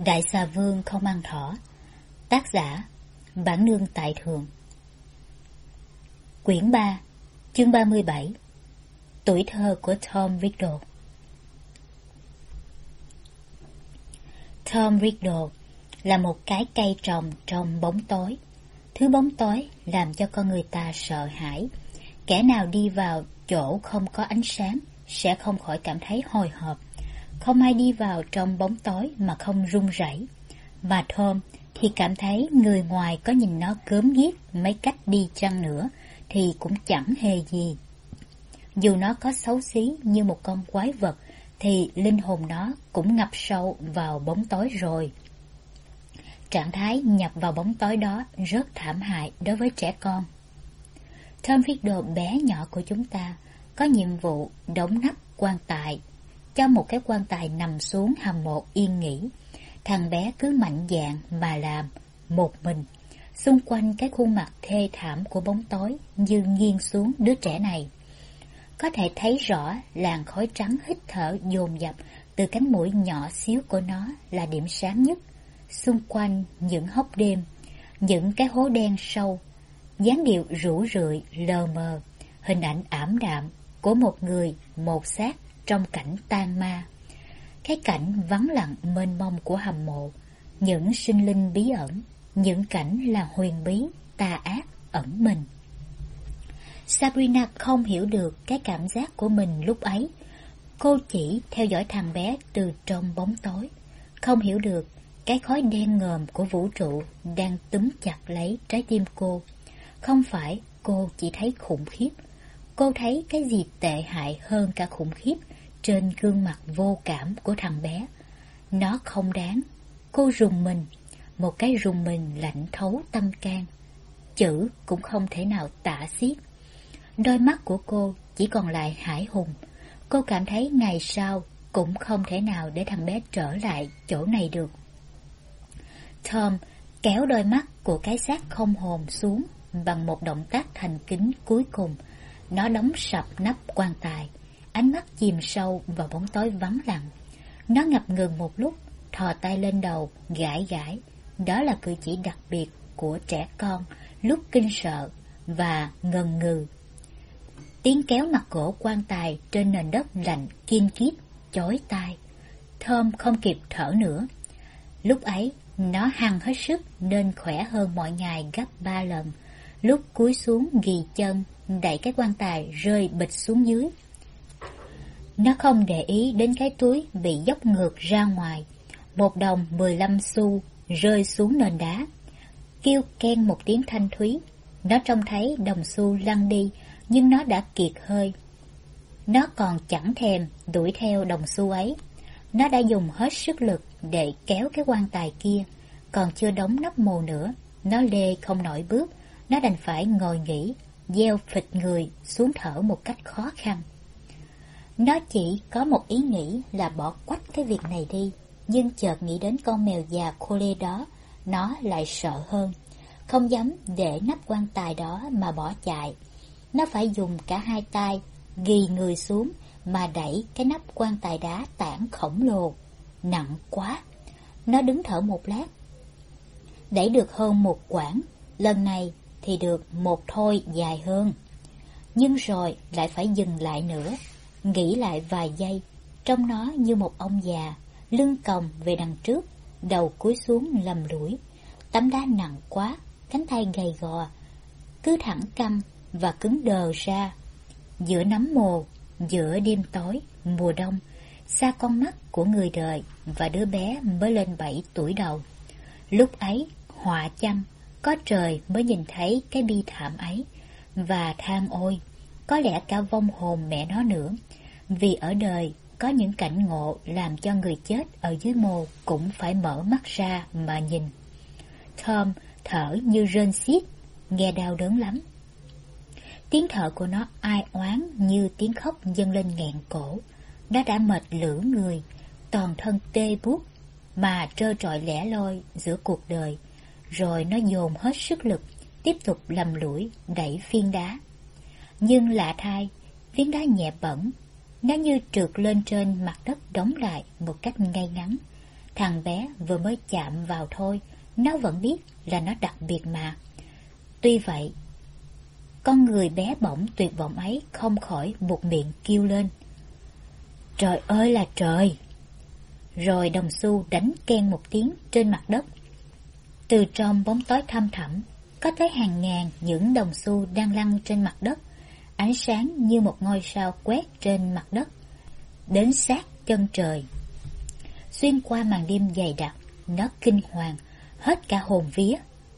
Đại xà vương không ăn thỏ. Tác giả Bản Nương Tại Thường. Quyển 3, chương 37. Tuổi thơ của Tom Riddle. Tom Riddle là một cái cây trồng trong bóng tối. Thứ bóng tối làm cho con người ta sợ hãi. Kẻ nào đi vào chỗ không có ánh sáng sẽ không khỏi cảm thấy hồi hộp. Không ai đi vào trong bóng tối mà không run rẩy. Mà Tom thì cảm thấy người ngoài có nhìn nó gớm ghiếc mấy cách đi chăng nữa thì cũng chẳng hề gì. Dù nó có xấu xí như một con quái vật thì linh hồn nó cũng ngập sâu vào bóng tối rồi. Trạng thái nhập vào bóng tối đó rất thảm hại đối với trẻ con. Tom Riddle bé nhỏ của chúng ta có nhiệm vụ đóng nắp quan tài, cho một cái quan tài nằm xuống hầm mộ yên nghỉ. Thằng bé cứ mạnh dạn mà làm, một mình. Xung quanh cái khuôn mặt thê thảm của bóng tối như nghiêng xuống đứa trẻ này. Có thể thấy rõ làn khói trắng hít thở dồn dập từ cánh mũi nhỏ xíu của nó là điểm sáng nhất. Xung quanh những hốc đêm, những cái hố đen sâu, dáng điệu rũ rượi lờ mờ, hình ảnh ảm đạm của một người, một xác trong cảnh tan ma. Cái cảnh vắng lặng mênh mông của hầm mộ, những sinh linh bí ẩn, những cảnh là huyền bí, tà ác ẩn mình. Sabrina không hiểu được cái cảm giác của mình lúc ấy. Cô chỉ theo dõi thằng bé từ trong bóng tối, không hiểu được cái khói đen ngòm của vũ trụ đang túm chặt lấy trái tim cô. Không phải cô chỉ thấy khủng khiếp, cô thấy cái gì tệ hại hơn cả khủng khiếp trên gương mặt vô cảm của thằng bé. Nó không đáng. Cô rùng mình, một cái rùng mình lạnh thấu tâm can. Chữ cũng không thể nào tả xiết. Đôi mắt của cô chỉ còn lại hải hùng. Cô cảm thấy ngày sau cũng không thể nào để thằng bé trở lại chỗ này được. Tom kéo đôi mắt của cái xác không hồn xuống bằng một động tác thành kính cuối cùng. Nó đóng sập nắp quan tài, ánh mắt chìm sâu vào bóng tối vắng lặng. Nó ngập ngừng một lúc, thò tay lên đầu, gãi gãi. Đó là cử chỉ đặc biệt của trẻ con lúc kinh sợ và ngần ngừ. Tiếng kéo mặt gỗ quan tài trên nền đất lạnh kiên kiết, chói tai. Tom không kịp thở nữa. Lúc ấy, nó hăng hết sức nên khỏe hơn mọi ngày gấp 3 lần. Lúc cúi xuống ghì chân, đẩy cái quan tài rơi bịch xuống dưới. Nó không để ý đến cái túi bị dốc ngược ra ngoài. 1 đồng 15 xu rơi xuống nền đá. Kêu ken một tiếng thanh thúy. Nó trông thấy đồng xu lăn đi, nhưng nó đã kiệt hơi. Nó còn chẳng thèm đuổi theo đồng xu ấy. Nó đã dùng hết sức lực để kéo cái quan tài kia. Còn chưa đóng nắp mồ nữa, nó lê không nổi bước. Nó đành phải ngồi nghỉ, gieo phịch người xuống thở một cách khó khăn. Nó chỉ có một ý nghĩ là bỏ quách cái việc này đi, nhưng chợt nghĩ đến con mèo già khô lê đó, nó lại sợ hơn. Không dám để nắp quan tài đó mà bỏ chạy. Nó phải dùng cả hai tay, ghì người xuống mà đẩy cái nắp quan tài đá tảng khổng lồ. Nặng quá. Nó đứng thở một lát. Đẩy được hơn 1 quãng, lần này thì được 1 thôi dài hơn. Nhưng rồi lại phải dừng lại nữa. Nghĩ lại vài giây, trông nó như một ông già, lưng còng về đằng trước, đầu cúi xuống lầm lũi. Tấm đá nặng quá, cánh tay gầy gò, cứ thẳng căng và cứng đờ ra. Giữa nấm mồ, giữa đêm tối, mùa đông, xa con mắt của người đời và đứa bé mới lên 7 tuổi đầu. Lúc ấy, họa chăng, có trời mới nhìn thấy cái bi thảm ấy, và than ôi, có lẽ cả vong hồn mẹ nó nữa, vì ở đời có những cảnh ngộ làm cho người chết ở dưới mồ cũng phải mở mắt ra mà nhìn. Tom thở như rên xiết, nghe đau đớn lắm. Tiếng thở của nó ai oán như tiếng khóc dâng lên nghẹn cổ. Nó đã mệt lử người, toàn thân tê buốt mà trơ trọi lẻ loi giữa cuộc đời. Rồi nó dồn hết sức lực, tiếp tục lầm lũi đẩy phiến đá. Nhưng lạ thay, phiến đá nhẹ bẩn, nó như trượt lên trên mặt đất đóng lại một cách ngay ngắn. Thằng bé vừa mới chạm vào thôi, nó vẫn biết là nó đặc biệt mà. Tuy vậy, con người bé bỏng tuyệt vọng ấy không khỏi buột miệng kêu lên: Trời ơi là trời! Rồi đồng xu đánh keng một tiếng trên mặt đất. Từ trong bóng tối thăm thẳm, có tới hàng ngàn những đồng xu đang lăn trên mặt đất, ánh sáng như một ngôi sao quét trên mặt đất, đến sát chân trời. Xuyên qua màn đêm dày đặc, nó kinh hoàng, hết cả hồn vía.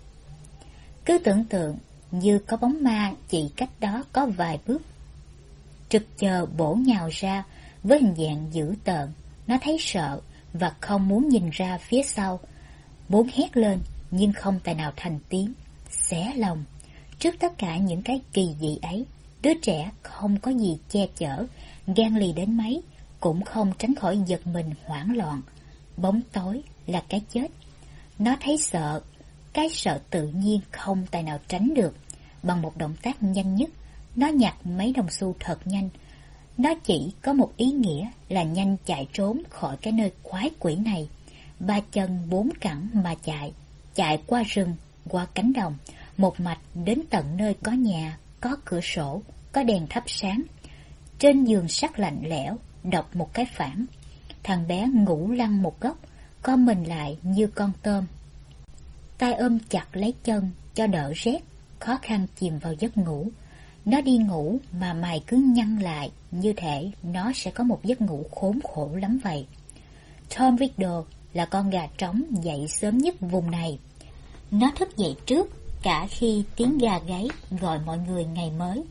Cứ tưởng tượng như có bóng ma chỉ cách đó có vài bước, trực chờ bổ nhào ra với hình dạng dữ tợn. Nó thấy sợ và không muốn nhìn ra phía sau, muốn hét lên nhưng không tài nào thành tiếng, xé lòng. Trước tất cả những cái kỳ dị ấy, đứa trẻ không có gì che chở, gan lì đến mấy cũng không tránh khỏi giật mình hoảng loạn. Bóng tối là cái chết. Nó thấy sợ, cái sợ tự nhiên không tài nào tránh được. Bằng một động tác nhanh nhất, nó nhặt mấy đồng xu thật nhanh. Nó chỉ có một ý nghĩa là nhanh chạy trốn khỏi cái nơi quái quỷ này. Ba chân bốn cẳng mà chạy qua rừng, qua cánh đồng, một mạch đến tận nơi có nhà, có cửa sổ, có đèn thắp sáng. Trên giường sắt lạnh lẽo, đọc một cái phản. Thằng bé ngủ lăn một góc, co mình lại như con tôm, tay ôm chặt lấy chân cho đỡ rét, khó khăn chìm vào giấc ngủ. Nó đi ngủ mà mày cứ nhăn lại, như thể nó sẽ có một giấc ngủ khốn khổ lắm vậy. Tom Riddle là con gà trống dậy sớm nhất vùng này. Nó thức dậy trước cả khi tiếng gà gáy gọi mọi người ngày mới.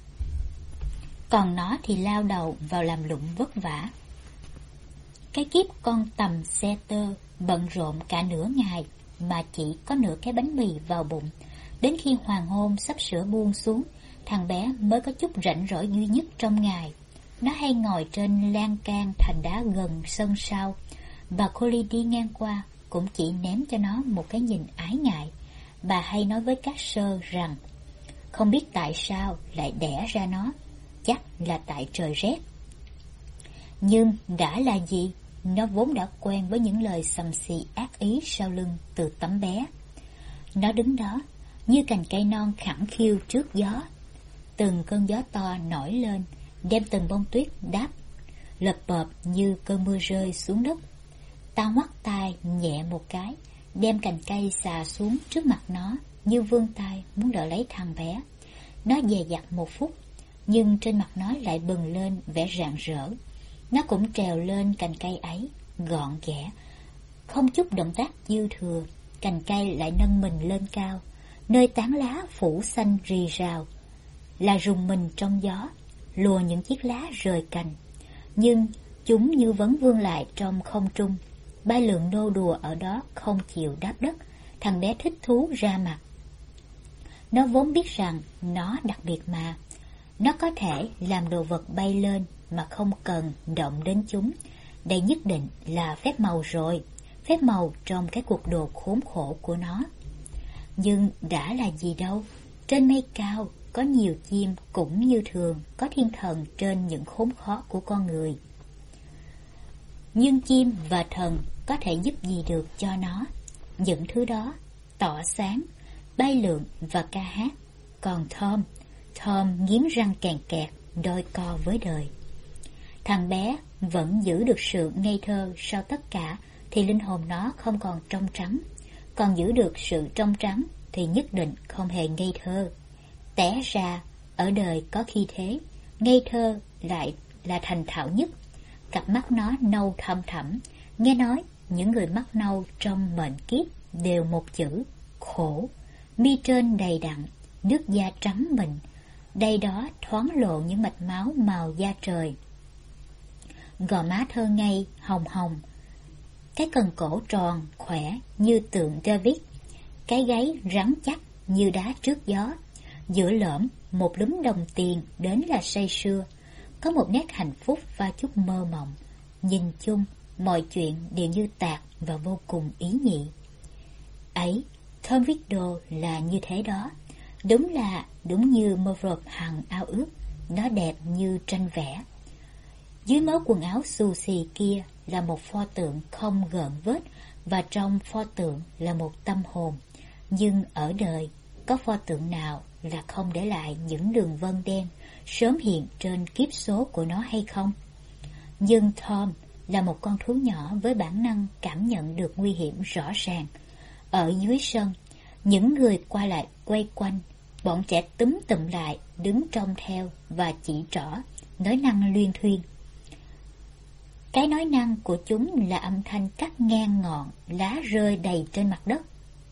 Còn nó thì lao đầu vào làm lụng vất vả. Cái kiếp con tầm xe tơ bận rộn cả nửa ngày mà chỉ có nửa cái bánh mì vào bụng. Đến khi hoàng hôn sắp sửa buông xuống, thằng bé mới có chút rảnh rỗi duy nhất trong ngày. Nó hay ngồi trên lan can thành đá gần sân sau. Bà Collie đi ngang qua cũng chỉ ném cho nó một cái nhìn ái ngại. Bà hay nói với các sơ rằng không biết tại sao lại đẻ ra nó, chắc là tại trời rét. Nhưng đã là gì, nó vốn đã quen với những lời xầm xì ác ý sau lưng từ tấm bé. Nó đứng đó như cành cây non khẳng khiu trước gió. Từng cơn gió to nổi lên, đem từng bông tuyết đáp lợp bợp như cơn mưa rơi xuống đất. Tao ngoắt tay nhẹ một cái, đem cành cây xà xuống trước mặt nó, như vươn tay muốn đỡ lấy thằng bé. Nó dè dặt một phút, nhưng trên mặt nó lại bừng lên vẻ rạng rỡ. Nó cũng trèo lên cành cây ấy, gọn ghẽ, không chút động tác dư thừa. Cành cây lại nâng mình lên cao, nơi tán lá phủ xanh rì rào, là rùng mình trong gió, lùa những chiếc lá rời cành. Nhưng chúng như vẫn vươn lại trong không trung, bay lượn nô đùa ở đó không chịu đáp đất. Thằng bé thích thú ra mặt. Nó vốn biết rằng nó đặc biệt mà. Nó có thể làm đồ vật bay lên mà không cần động đến chúng. Đây nhất định là phép màu rồi, phép màu trong cái cuộc đồ khốn khổ của nó. Nhưng đã là gì đâu, trên mây cao có nhiều chim cũng như thường có thiên thần trên những khốn khó của con người. Nhưng chim và thần có thể giúp gì được cho nó? Những thứ đó tỏa sáng, bay lượn và ca hát. Còn Tom nghiến răng kèn kẹt, đôi co với đời. Thằng bé vẫn giữ được sự ngây thơ sau tất cả thì linh hồn nó không còn trong trắng. Còn giữ được sự trong trắng thì nhất định không hề ngây thơ. Té ra ở đời có khi thế, ngây thơ lại là thành thạo nhất. Cặp mắt nó nâu thâm thẳm. Nghe nói những người mắt nâu trong mệnh kiếp đều một chữ: khổ. Mi trên đầy đặn, nước da trắng mịn, đây đó thoáng lộ những mạch máu màu da trời. Gò má thơ ngây hồng hồng, cái cần cổ tròn khỏe như tượng David, cái gáy rắn chắc như đá trước gió. Giữa lõm một lúm đồng tiền đến là say sưa, có một nét hạnh phúc và chút mơ mộng. Nhìn chung mọi chuyện đều như tạc và vô cùng ý nhị. Ấy, Tom Riddle là như thế đó. Đúng như Murphy hằng ao ước, nó đẹp như tranh vẽ. Dưới mớ quần áo xù xì kia là một pho tượng không gợn vết, và trong pho tượng là một tâm hồn. Nhưng ở đời, có pho tượng nào là không để lại những đường vân đen sớm hiện trên kiếp số của nó hay không? Nhưng Tom là một con thú nhỏ với bản năng cảm nhận được nguy hiểm rõ ràng. Ở dưới sân, những người qua lại quay quanh, bọn trẻ túm tụm lại, đứng trông theo và chỉ trỏ, nói năng luyên thuyên. Cái nói năng của chúng là âm thanh cắt ngang ngọn, lá rơi đầy trên mặt đất.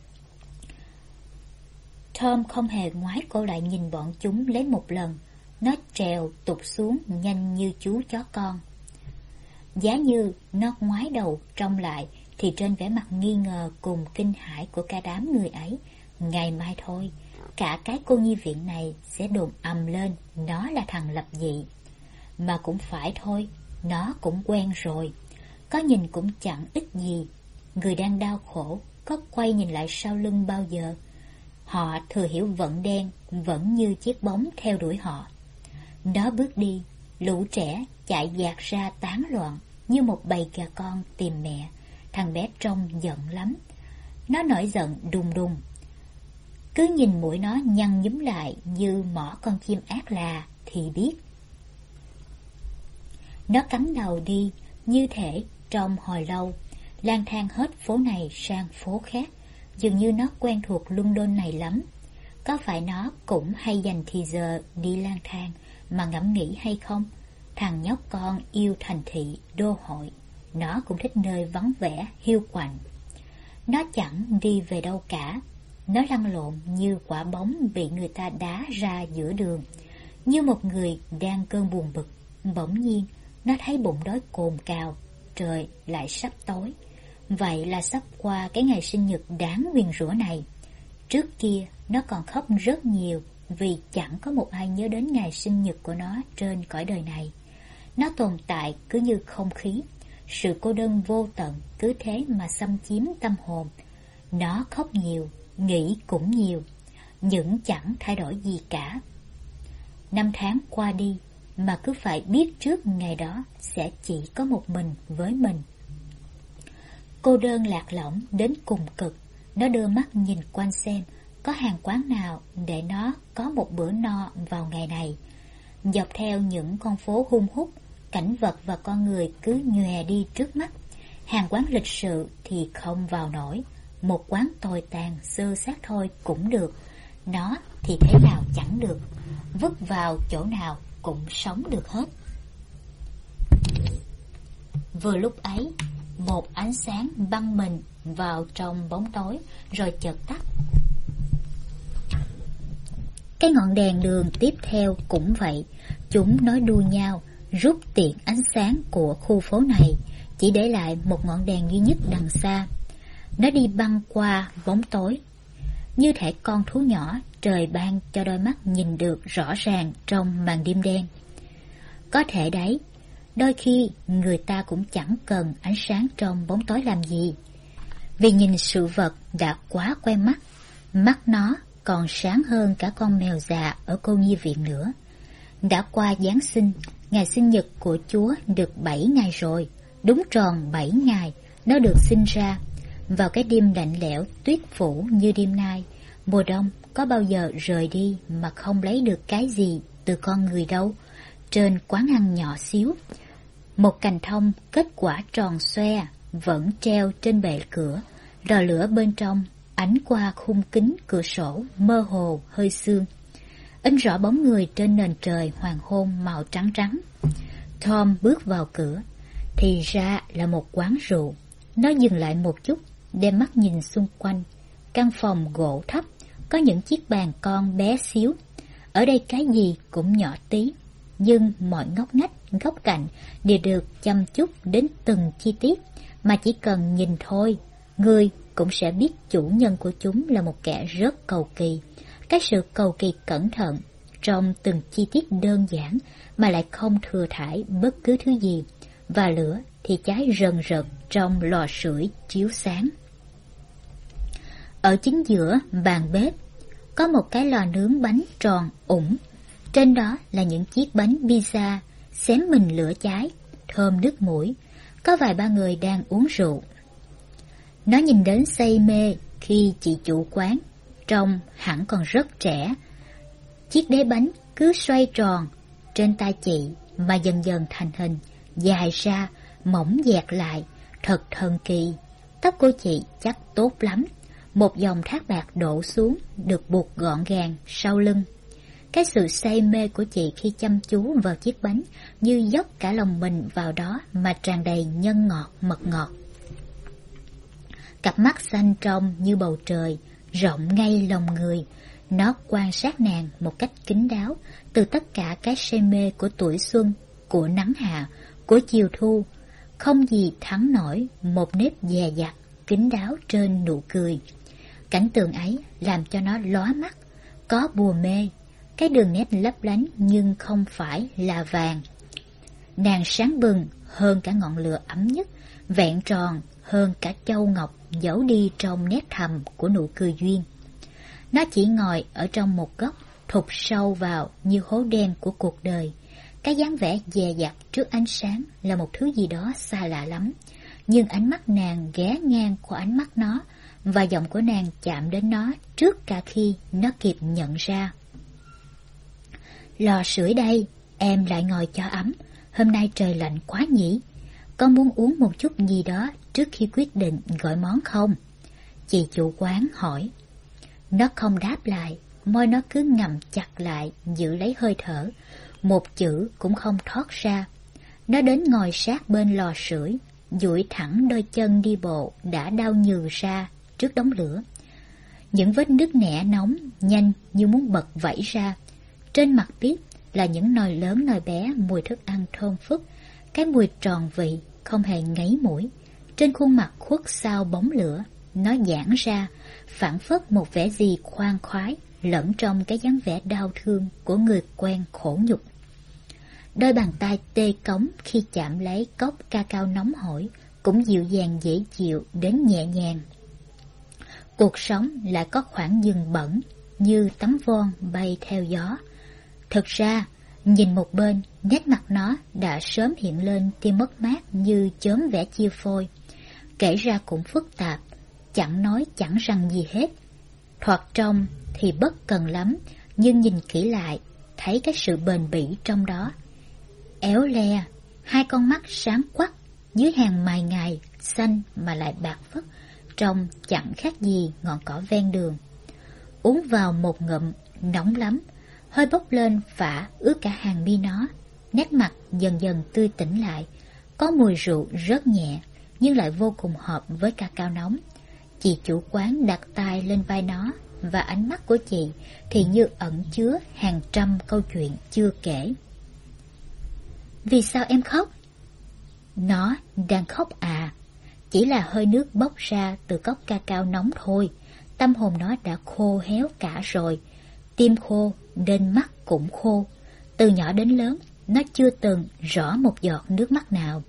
Tom không hề ngoái cổ lại nhìn bọn chúng lấy một lần, nó trèo tụt xuống nhanh như chú chó con. Giá như nó ngoái đầu trông lại, thì trên vẻ mặt nghi ngờ cùng kinh hãi của cả đám người ấy, ngày mai thôi, cả cái cô nhi viện này sẽ đồn ầm lên nó là thằng lập dị. Mà cũng phải thôi, nó cũng quen rồi, có nhìn cũng chẳng ích gì. Người đang đau khổ có quay nhìn lại sau lưng bao giờ. Họ thừa hiểu vận đen vẫn như chiếc bóng theo đuổi họ. Nó bước đi, lũ trẻ chạy dạt ra tán loạn như một bầy gà con tìm mẹ. Thằng bé trông giận lắm. Nó nổi giận đùng đùng. Cứ nhìn mũi nó nhăn nhúm lại như mỏ con chim ác là thì biết. Nó cắm đầu đi như thể trong hồi lâu, lang thang hết phố này sang phố khác. Dường như nó quen thuộc London này lắm. Có phải nó cũng hay dành thì giờ đi lang thang mà ngẫm nghĩ hay không? Thằng nhóc con yêu thành thị, đô hội. Nó cũng thích nơi vắng vẻ, hiu quạnh. Nó chẳng đi về đâu cả. Nó lăn lộn như quả bóng bị người ta đá ra giữa đường. Như một người đang cơn buồn bực. Bỗng nhiên, nó thấy bụng đói cồn cào. Trời lại sắp tối. Vậy là sắp qua cái ngày sinh nhật đáng nguyền rủa này. Trước kia, nó còn khóc rất nhiều vì chẳng có một ai nhớ đến ngày sinh nhật của nó trên cõi đời này. Nó tồn tại cứ như không khí. Sự cô đơn vô tận cứ thế mà xâm chiếm tâm hồn. Nó khóc nhiều, nghĩ cũng nhiều, nhưng chẳng thay đổi gì cả. Năm tháng qua đi mà cứ phải biết trước ngày đó sẽ chỉ có một mình với mình. Cô đơn lạc lõng đến cùng cực. Nó đưa mắt nhìn quanh xem có hàng quán nào để nó có một bữa no vào ngày này. Dọc theo những con phố hun hút, cảnh vật và con người cứ nhòe đi trước mắt. Hàng quán lịch sự thì không vào nổi, một quán tồi tàn xơ xác thôi cũng được. Nó thì thế nào chẳng được, vứt vào chỗ nào cũng sống được hết. Vừa lúc ấy, một ánh sáng băng mình vào trong bóng tối rồi chợt tắt. Cái ngọn đèn đường tiếp theo cũng vậy. Chúng nói đua nhau rút tiện ánh sáng của khu phố này, chỉ để lại một ngọn đèn duy nhất đằng xa. Nó đi băng qua bóng tối, như thể con thú nhỏ trời ban cho đôi mắt nhìn được rõ ràng trong màn đêm đen. Có thể đấy, đôi khi người ta cũng chẳng cần ánh sáng trong bóng tối làm gì, vì nhìn sự vật đã quá quen mắt. Mắt nó còn sáng hơn cả con mèo già ở cô nhi viện nữa. Đã qua Giáng sinh, ngày sinh nhật của Chúa được 7 ngày rồi. Đúng tròn 7 ngày nó được sinh ra. Vào cái đêm lạnh lẽo tuyết phủ như đêm nay, mùa đông có bao giờ rời đi mà không lấy được cái gì từ con người đâu. Trên quán ăn nhỏ xíu, một cành thông kết quả tròn xoe vẫn treo trên bệ cửa. Lò lửa bên trong ánh qua khung kính cửa sổ mơ hồ hơi sương, in rõ bóng người trên nền trời hoàng hôn màu trắng trắng. Tom bước vào cửa, thì ra là một quán rượu. Nó dừng lại một chút, đem mắt nhìn xung quanh. Căn phòng gỗ thấp, có những chiếc bàn con bé xíu. Ở đây cái gì cũng nhỏ tí, nhưng mọi ngóc ngách, góc cạnh đều được chăm chút đến từng chi tiết, mà chỉ cần nhìn thôi, người cũng sẽ biết chủ nhân của chúng là một kẻ rất cầu kỳ. Cái sự cầu kỳ cẩn thận trong từng chi tiết đơn giản mà lại không thừa thãi bất cứ thứ gì, và lửa thì cháy rần rật trong lò sưởi chiếu sáng. Ở chính giữa bàn bếp có một cái lò nướng bánh tròn ủng. Trên đó là những chiếc bánh pizza xém mình lửa cháy, thơm nước mũi. Có vài ba người đang uống rượu. Nó nhìn đến say mê khi chị chủ quán, trông hẳn còn rất trẻ. Chiếc đế bánh cứ xoay tròn trên tay chị mà dần dần thành hình, dài ra, mỏng dẹt lại, thật thần kỳ. Tóc của chị chắc tốt lắm, một dòng thác bạc đổ xuống, được buộc gọn gàng sau lưng. Cái sự say mê của chị khi chăm chú vào chiếc bánh như dốc cả lòng mình vào đó mà tràn đầy nhân ngọt, mật ngọt. Cặp mắt xanh trong như bầu trời, rộng ngay lòng người. Nó quan sát nàng một cách kín đáo, từ tất cả cái say mê của tuổi xuân, của nắng hạ, của chiều thu. Không gì thắng nổi một nếp dè dặt, kín đáo trên nụ cười. Cảnh tượng ấy làm cho nó lóa mắt, có bùa mê. Cái đường nét lấp lánh nhưng không phải là vàng. Nàng sáng bừng hơn cả ngọn lửa ấm nhất, vẹn tròn hơn cả châu ngọc giấu đi trong nét thầm của nụ cười duyên. Nó chỉ ngồi ở trong một góc, thụt sâu vào như hố đen của cuộc đời. Cái dáng vẻ dè dặt trước ánh sáng là một thứ gì đó xa lạ lắm. Nhưng ánh mắt nàng ghé ngang qua ánh mắt nó, và giọng của nàng chạm đến nó trước cả khi nó kịp nhận ra. Lò sưởi đây, em lại ngồi cho ấm. Hôm nay trời lạnh quá nhỉ? Con muốn uống một chút gì đó trước khi quyết định gọi món không? Chị chủ quán hỏi. Nó không đáp lại, môi nó cứ ngậm chặt lại, giữ lấy hơi thở. Một chữ cũng không thoát ra. Nó đến ngồi sát bên lò sưởi, duỗi thẳng đôi chân đi bộ đã đau nhừ ra trước đống lửa. Những vết nứt nẻ nóng nhanh như muốn bật vẩy ra. Trên mặt bếp là những nồi lớn nồi bé mùi thức ăn thơm phức, cái mùi tròn vị không hề ngấy mũi. Trên khuôn mặt khuất sau bóng lửa, nó giãn ra, phảng phất một vẻ gì khoan khoái lẫn trong cái dáng vẻ đau thương của người quen khổ nhục. Đôi bàn tay tê cống khi chạm lấy cốc ca cao nóng hổi cũng dịu dàng dễ chịu đến nhẹ nhàng. Cuộc sống lại có khoảng dừng bẩn như tấm von bay theo gió. Thực ra, nhìn một bên, nét mặt nó đã sớm hiện lên tia mất mát như chớm vẻ chia phôi. Kể ra cũng phức tạp, chẳng nói chẳng rằng gì hết. Thoạt trông thì bất cần lắm, nhưng nhìn kỹ lại, thấy cái sự bền bỉ trong đó. Éo le, hai con mắt sáng quắc, dưới hàng mày ngài, xanh mà lại bạc phất, trông chẳng khác gì ngọn cỏ ven đường. Uống vào một ngụm, nóng lắm, hơi bốc lên phả ướt cả hàng mi nó. Nét mặt dần dần tươi tỉnh lại, có mùi rượu rất nhẹ, nhưng lại vô cùng hợp với ca cao nóng. Chị chủ quán đặt tay lên vai nó, và ánh mắt của chị thì như ẩn chứa hàng trăm câu chuyện chưa kể. Vì sao em khóc? Nó đang khóc à? Chỉ là hơi nước bốc ra từ cốc ca cao nóng thôi. Tâm hồn nó đã khô héo cả rồi. Tim khô nên mắt cũng khô. Từ nhỏ đến lớn, nó chưa từng rõ một giọt nước mắt nào.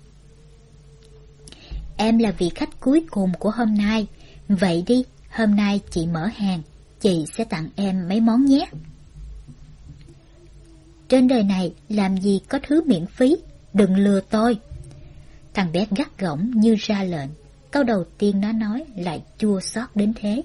Em là vị khách cuối cùng của hôm nay. Vậy đi, hôm nay chị mở hàng, chị sẽ tặng em mấy món nhé. Trên đời này làm gì có thứ miễn phí, đừng lừa tôi. Thằng bé gắt gỏng như ra lệnh. Câu đầu tiên nó nói lại chua xót đến thế.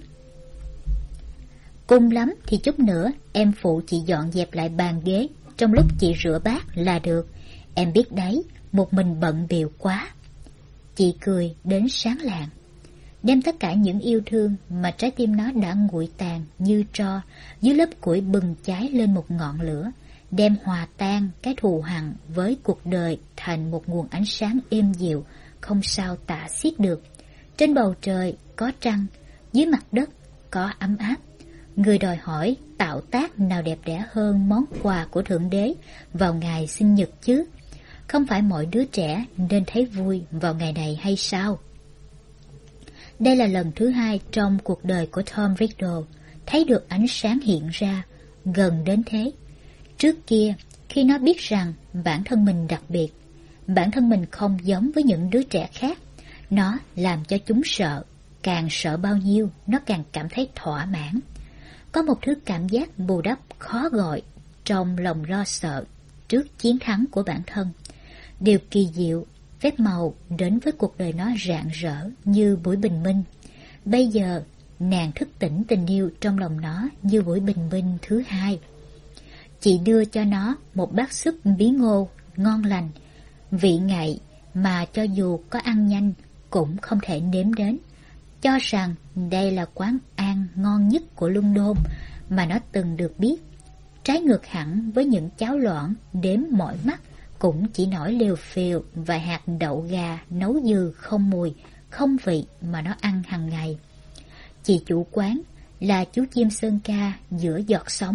Cùng lắm thì chút nữa em phụ chị dọn dẹp lại bàn ghế trong lúc chị rửa bát là được. Em biết đấy, một mình bận bịu quá. Chị cười đến sáng lạng, đem tất cả những yêu thương mà trái tim nó đã nguội tàn như tro dưới lớp củi bừng cháy lên một ngọn lửa, đem hòa tan cái thù hằn với cuộc đời thành một nguồn ánh sáng êm dịu, không sao tả xiết được. Trên bầu trời có trăng, dưới mặt đất có ấm áp. Người đòi hỏi tạo tác nào đẹp đẽ hơn món quà của Thượng Đế vào ngày sinh nhật chứ? Không phải mọi đứa trẻ nên thấy vui vào ngày này hay sao? Đây là lần thứ hai trong cuộc đời của Tom Riddle thấy được ánh sáng hiện ra, gần đến thế. Trước kia, khi nó biết rằng bản thân mình đặc biệt, bản thân mình không giống với những đứa trẻ khác, nó làm cho chúng sợ. Càng sợ bao nhiêu, nó càng cảm thấy thỏa mãn. Có một thứ cảm giác bù đắp khó gọi trong lòng lo sợ trước chiến thắng của bản thân. Điều kỳ diệu, phép màu đến với cuộc đời nó rạng rỡ như buổi bình minh. Bây giờ, nàng thức tỉnh tình yêu trong lòng nó như buổi bình minh thứ hai. Chị đưa cho nó một bát súp bí ngô ngon lành, vị ngậy mà cho dù có ăn nhanh cũng không thể nếm đến, cho rằng đây là quán ăn ngon nhất của London mà nó từng được biết. Trái ngược hẳn với những cháo loãng đếm mỏi mắt cũng chỉ nổi lều phều vài hạt đậu gà nấu dừ không mùi, không vị mà nó ăn hàng ngày. Chị chủ quán là chú chim sơn ca giữa giọt sóng.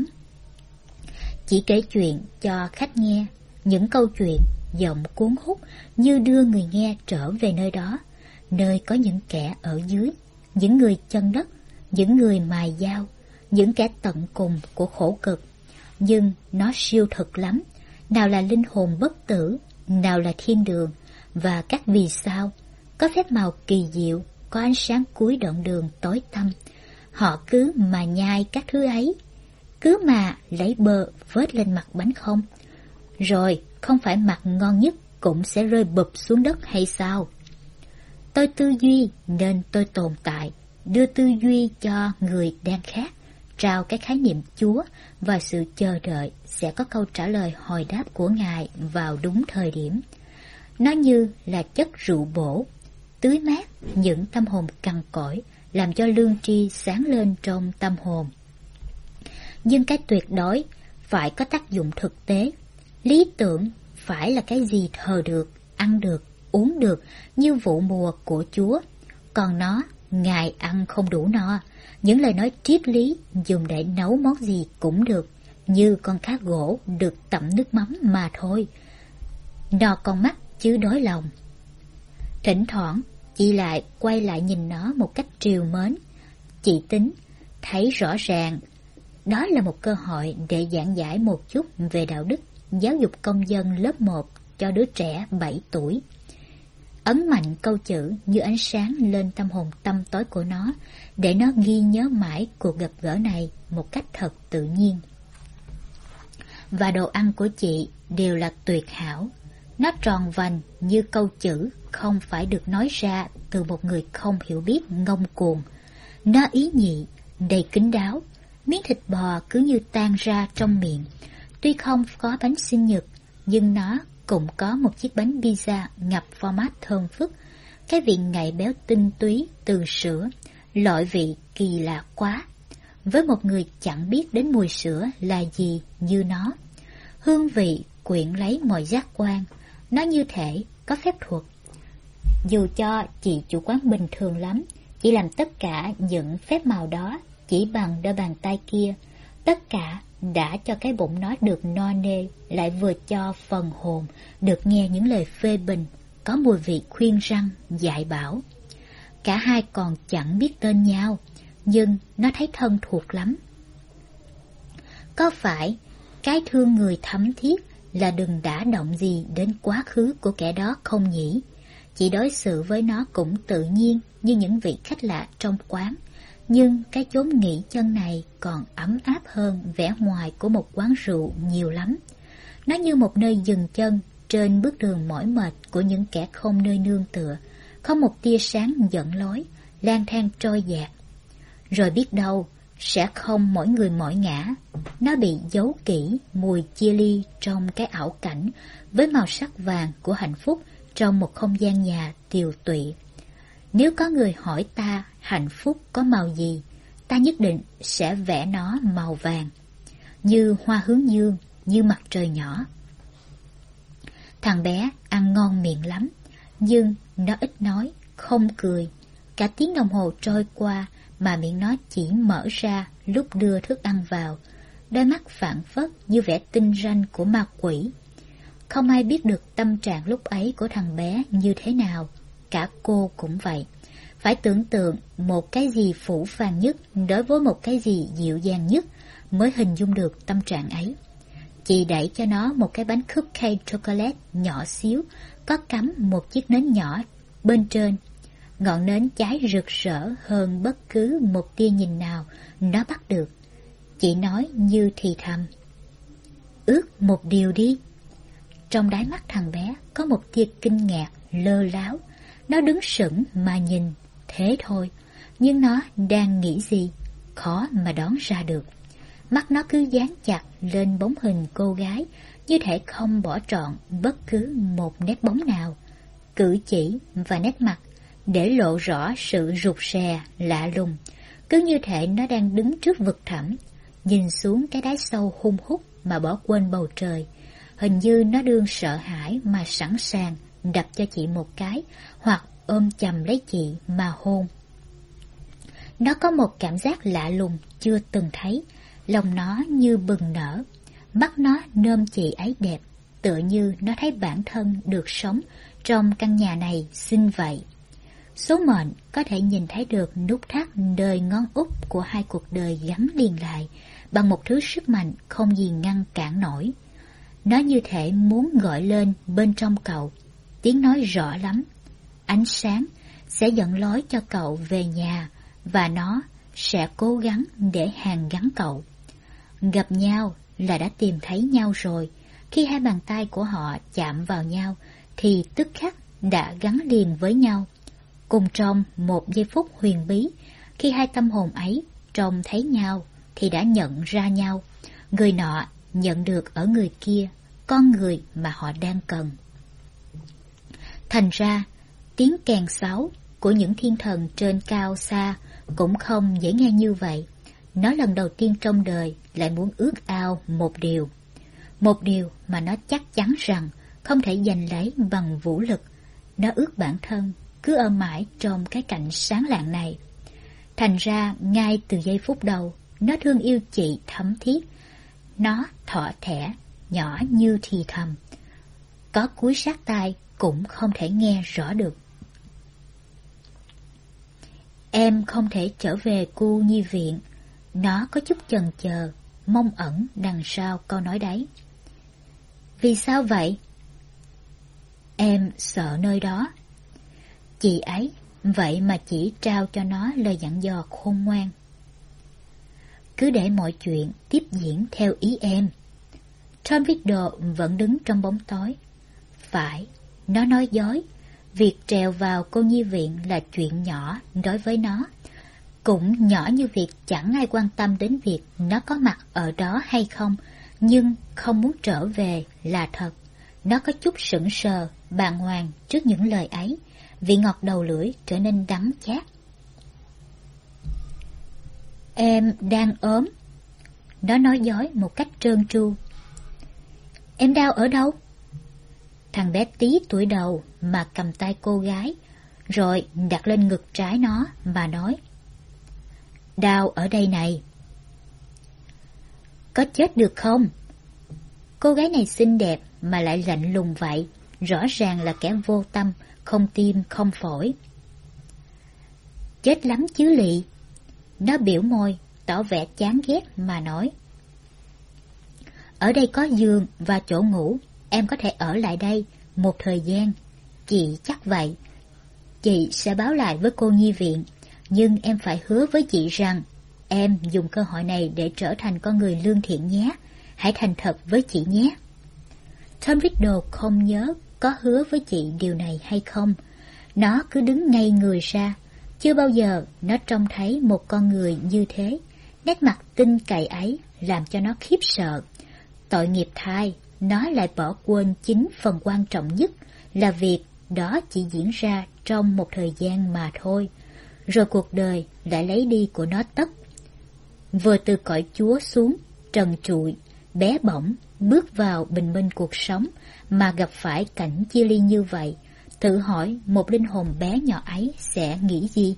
Chỉ kể chuyện cho khách nghe, những câu chuyện giọng cuốn hút như đưa người nghe trở về nơi đó, nơi có những kẻ ở dưới, những người chân đất, những người mài dao, những kẻ tận cùng của khổ cực. Nhưng nó siêu thực lắm, nào là linh hồn bất tử, nào là thiên đường, và các vì sao, có phép màu kỳ diệu, có ánh sáng cuối đoạn đường tối tăm. Họ cứ mà nhai các thứ ấy, cứ mà lấy bơ vớt lên mặt bánh không, rồi không phải mặt ngon nhất cũng sẽ rơi bụp xuống đất hay sao? Tôi tư duy nên tôi tồn tại, đưa tư duy cho người đang khác, trao cái khái niệm Chúa và sự chờ đợi sẽ có câu trả lời hồi đáp của Ngài vào đúng thời điểm. Nó như là chất rượu bổ, tưới mát những tâm hồn cằn cỗi, làm cho lương tri sáng lên trong tâm hồn. Nhưng cái tuyệt đối phải có tác dụng thực tế. Lý tưởng phải là cái gì thờ được, ăn được, uống được như vụ mùa của Chúa. Còn nó, Ngài ăn không đủ no. Những lời nói triết lý dùng để nấu món gì cũng được, như con cá gỗ được tẩm nước mắm mà thôi. No con mắt chứ đói lòng. Thỉnh thoảng chị lại quay lại nhìn nó một cách trìu mến. Chị tính thấy rõ ràng đó là một cơ hội để giảng giải một chút về đạo đức, giáo dục công dân lớp 1 cho đứa trẻ 7 tuổi. Ấn mạnh câu chữ như ánh sáng lên tâm hồn tăm tối của nó, để nó ghi nhớ mãi cuộc gặp gỡ này một cách thật tự nhiên. Và đồ ăn của chị đều là tuyệt hảo. Nó tròn vành như câu chữ không phải được nói ra từ một người không hiểu biết ngông cuồng. Nó ý nhị, đầy kín đáo. Miếng thịt bò cứ như tan ra trong miệng. Tuy không có bánh sinh nhật, nhưng nó cũng có một chiếc bánh pizza ngập format thơm phức. Cái vị ngậy béo tinh túy từ sữa, loại vị kỳ lạ quá. Với một người chẳng biết đến mùi sữa là gì như nó. Hương vị quyện lấy mọi giác quan. Nó như thể có phép thuật. Dù cho chị chủ quán bình thường lắm, chỉ làm tất cả những phép màu đó chỉ bằng đôi bàn tay kia. Tất cả đã cho cái bụng nó được no nê, lại vừa cho phần hồn được nghe những lời phê bình, có mùi vị khuyên răn, dạy bảo. Cả hai còn chẳng biết tên nhau, nhưng nó thấy thân thuộc lắm. Có phải cái thương người thấm thiết là đừng đả động gì đến quá khứ của kẻ đó không nhỉ? Chỉ đối xử với nó cũng tự nhiên như những vị khách lạ trong quán. Nhưng cái chốn nghỉ chân này còn ấm áp hơn vẻ ngoài của một quán rượu nhiều lắm. Nó như một nơi dừng chân trên bước đường mỏi mệt của những kẻ không nơi nương tựa, không một tia sáng dẫn lối, lang thang trôi dạt. Rồi biết đâu sẽ không mỗi người mỗi ngã. Nó bị giấu kỹ mùi chia ly trong cái ảo cảnh với màu sắc vàng của hạnh phúc trong một không gian nhà tiều tụy. Nếu có người hỏi ta hạnh phúc có màu gì, ta nhất định sẽ vẽ nó màu vàng, như hoa hướng dương, như mặt trời nhỏ. Thằng bé ăn ngon miệng lắm, nhưng nó ít nói, không cười. Cả tiếng đồng hồ trôi qua mà miệng nó chỉ mở ra lúc đưa thức ăn vào, đôi mắt phảng phất như vẻ tinh ranh của ma quỷ. Không ai biết được tâm trạng lúc ấy của thằng bé như thế nào, cả cô cũng vậy. Phải tưởng tượng một cái gì phũ phàng nhất đối với một cái gì dịu dàng nhất mới hình dung được tâm trạng ấy. Chị đẩy cho nó một cái bánh cupcake chocolate nhỏ xíu, có cắm một chiếc nến nhỏ bên trên. Ngọn nến cháy rực rỡ hơn bất cứ một tia nhìn nào nó bắt được. Chị nói như thì thầm: "Ước một điều đi." Trong đáy mắt thằng bé có một tia kinh ngạc lơ láo. Nó đứng sững mà nhìn, thế thôi. Nhưng nó đang nghĩ gì, khó mà đoán ra được. Mắt nó cứ dán chặt lên bóng hình cô gái, như thể không bỏ trọn bất cứ một nét bóng nào. Cử chỉ và nét mặt để lộ rõ sự rụt rè, lạ lùng. Cứ như thể nó đang đứng trước vực thẳm, nhìn xuống cái đáy sâu hun hút mà bỏ quên bầu trời. Hình như nó đương sợ hãi mà sẵn sàng đập cho chị một cái, hoặc ôm chầm lấy chị mà hôn. Nó có một cảm giác lạ lùng chưa từng thấy, lòng nó như bừng nở. Mắt nó nôm chị ấy đẹp, tựa như nó thấy bản thân được sống trong căn nhà này xinh vậy. Số mệnh có thể nhìn thấy được nút thắt đời ngón út của hai cuộc đời gắn liền lại bằng một thứ sức mạnh không gì ngăn cản nổi. Nó như thể muốn gọi lên bên trong cậu, tiếng nói rõ lắm. Ánh sáng sẽ dẫn lối cho cậu về nhà, và nó sẽ cố gắng để hàn gắn cậu. Gặp nhau là đã tìm thấy nhau rồi. Khi hai bàn tay của họ chạm vào nhau thì tức khắc đã gắn liền với nhau. Cùng trong một giây phút huyền bí, khi hai tâm hồn ấy trông thấy nhau thì đã nhận ra nhau. Người nọ nhận được ở người kia con người mà họ đang cần. Thành ra, tiếng kèn sáo của những thiên thần trên cao xa cũng không dễ nghe như vậy. Nó lần đầu tiên trong đời lại muốn ước ao một điều. Một điều mà nó chắc chắn rằng không thể giành lấy bằng vũ lực. Nó ước bản thân cứ ở mãi trong cái cảnh sáng lạng này. Thành ra, ngay từ giây phút đầu, nó thương yêu chị thấm thiết. Nó thỏ thẻ, nhỏ như thì thầm. Có cúi sát tai cũng không thể nghe rõ được. Em không thể trở về cu nhi viện. Nó có chút chần chờ, mong ẩn đằng sau câu nói đấy. Vì sao vậy? Em sợ nơi đó. Chị ấy, vậy mà chỉ trao cho nó lời dặn dò khôn ngoan. Cứ để mọi chuyện tiếp diễn theo ý em. Tom Riddle vẫn đứng trong bóng tối. Phải, nó nói dối. Việc trèo vào cô nhi viện là chuyện nhỏ đối với nó. Cũng nhỏ như việc chẳng ai quan tâm đến việc nó có mặt ở đó hay không, nhưng không muốn trở về là thật. Nó có chút sững sờ, bàng hoàng trước những lời ấy, vị ngọt đầu lưỡi trở nên đắng chát. Em đang ốm. Nó nói dối một cách trơn tru. Em đau ở đâu? Thằng bé tí tuổi đầu mà cầm tay cô gái, rồi đặt lên ngực trái nó mà nói. Đau ở đây này. Có chết được không? Cô gái này xinh đẹp mà lại lạnh lùng vậy, rõ ràng là kẻ vô tâm, không tim không phổi. Chết lắm chứ lị. Nó biểu môi, tỏ vẻ chán ghét mà nói. Ở đây có giường và chỗ ngủ, em có thể ở lại đây một thời gian. Chị chắc vậy. Chị sẽ báo lại với cô nhi viện, nhưng em phải hứa với chị rằng em dùng cơ hội này để trở thành con người lương thiện nhé. Hãy thành thật với chị nhé. Tom Riddle không nhớ có hứa với chị điều này hay không. Nó cứ đứng ngây người ra. Chưa bao giờ nó trông thấy một con người như thế. Nét mặt tinh cậy ấy làm cho nó khiếp sợ. Tội nghiệp thay, nó lại bỏ quên chính phần quan trọng nhất là việc đó chỉ diễn ra trong một thời gian mà thôi. Rồi cuộc đời lại lấy đi của nó tất. Vừa từ cõi Chúa xuống, trần trụi, bé bỏng, bước vào bình minh cuộc sống mà gặp phải cảnh chia ly như vậy, tự hỏi một linh hồn bé nhỏ ấy sẽ nghĩ gì?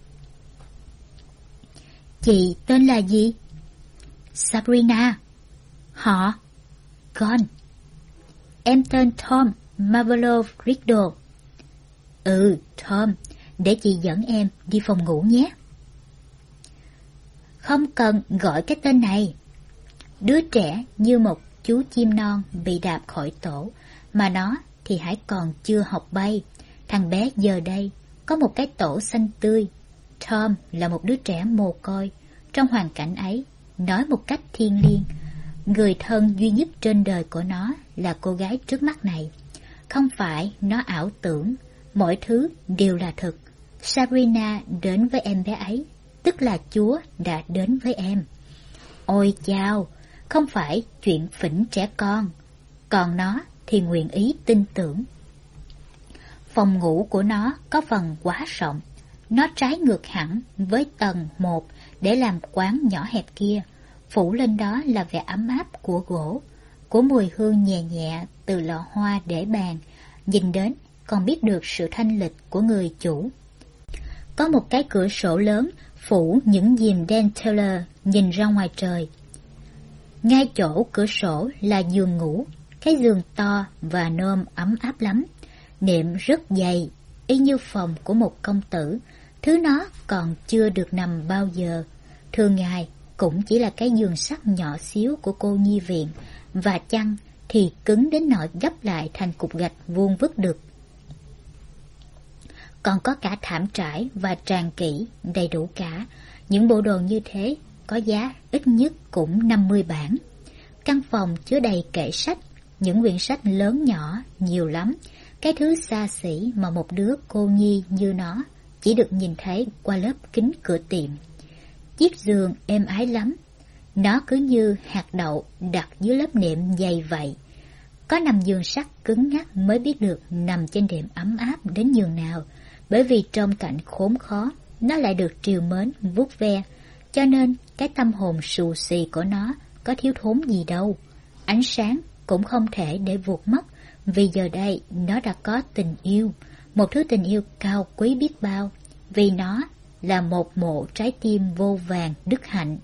Chị tên là gì? Sabrina. Họ? Con. Em tên Tom Marvolo Riddle. Tom, để chị dẫn em đi phòng ngủ nhé. Không cần gọi cái tên này. Đứa trẻ như một chú chim non bị đạp khỏi tổ, mà nó thì hãy còn chưa học bay. Thằng bé giờ đây có một cái tổ xanh tươi. Tom là một đứa trẻ mồ côi. Trong hoàn cảnh ấy, nói một cách thiêng liêng, người thân duy nhất trên đời của nó là cô gái trước mắt này. Không phải nó ảo tưởng, mọi thứ đều là thực. Sabrina đến với em bé ấy, tức là Chúa đã đến với em. Ôi chao, không phải chuyện phỉnh trẻ con, còn nó thì nguyện ý tin tưởng. Phòng ngủ của nó có phần quá rộng, nó trái ngược hẳn với tầng 1 để làm quán nhỏ hẹp kia. Phủ lên đó là vẻ ấm áp của gỗ, của mùi hương nhẹ nhẹ từ lọ hoa để bàn, nhìn đến còn biết được sự thanh lịch của người chủ. Có một cái cửa sổ lớn phủ những diềm đen Taylor nhìn ra ngoài trời. Ngay chỗ cửa sổ là giường ngủ, cái giường to và nôm ấm áp lắm, nệm rất dày, y như phòng của một công tử, thứ nó còn chưa được nằm bao giờ. Thường ngày cũng chỉ là cái giường sắt nhỏ xíu của cô nhi viện, và chăn thì cứng đến nỗi gấp lại thành cục gạch vuông vức được. Còn có cả thảm trải và tràn kỹ, đầy đủ cả. Những bộ đồ như thế có giá ít nhất cũng 50 bảng. Căn phòng chứa đầy kệ sách, những quyển sách lớn nhỏ, nhiều lắm. Cái thứ xa xỉ mà một đứa cô nhi như nó chỉ được nhìn thấy qua lớp kính cửa tiệm. Chiếc giường êm ái lắm, nó cứ như hạt đậu đặt dưới lớp nệm dày vậy. Có nằm giường sắt cứng ngắc mới biết được nằm trên đệm ấm áp đến nhường nào, bởi vì trong cảnh khốn khó, nó lại được trìu mến vuốt ve, cho nên cái tâm hồn xù xì của nó có thiếu thốn gì đâu. Ánh sáng cũng không thể để vụt mất, vì giờ đây nó đã có tình yêu, một thứ tình yêu cao quý biết bao, vì nó là một mộ trái tim vô vàn đức hạnh.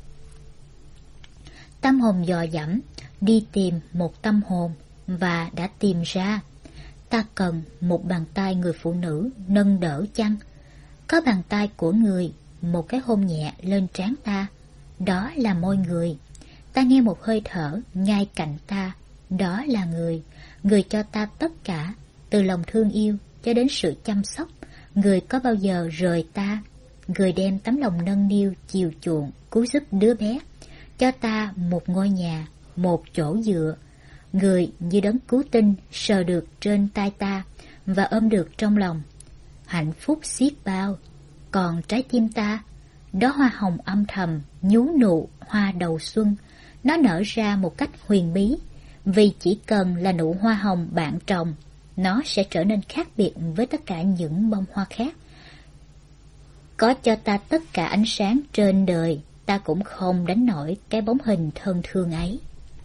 Tâm hồn dò dẫm đi tìm một tâm hồn và đã tìm ra. Ta cần một bàn tay người phụ nữ nâng đỡ chăng? Có bàn tay của người, một cái hôn nhẹ lên trán ta, đó là môi người. Ta nghe một hơi thở ngay cạnh ta, đó là người. Người cho ta tất cả, từ lòng thương yêu cho đến sự chăm sóc. Người có bao giờ rời ta? Người đem tấm lòng nâng niu chiều chuộng cứu giúp đứa bé, cho ta một ngôi nhà, một chỗ dựa. Người như đấng cứu tinh sờ được trên tay ta và ôm được trong lòng. Hạnh phúc xiết bao. Còn trái tim ta, đó hoa hồng âm thầm nhú nụ hoa đầu xuân. Nó nở ra một cách huyền bí, vì chỉ cần là nụ hoa hồng bạn trồng, nó sẽ trở nên khác biệt với tất cả những bông hoa khác. Có cho ta tất cả ánh sáng trên đời, ta cũng không đánh nổi cái bóng hình thân thương ấy.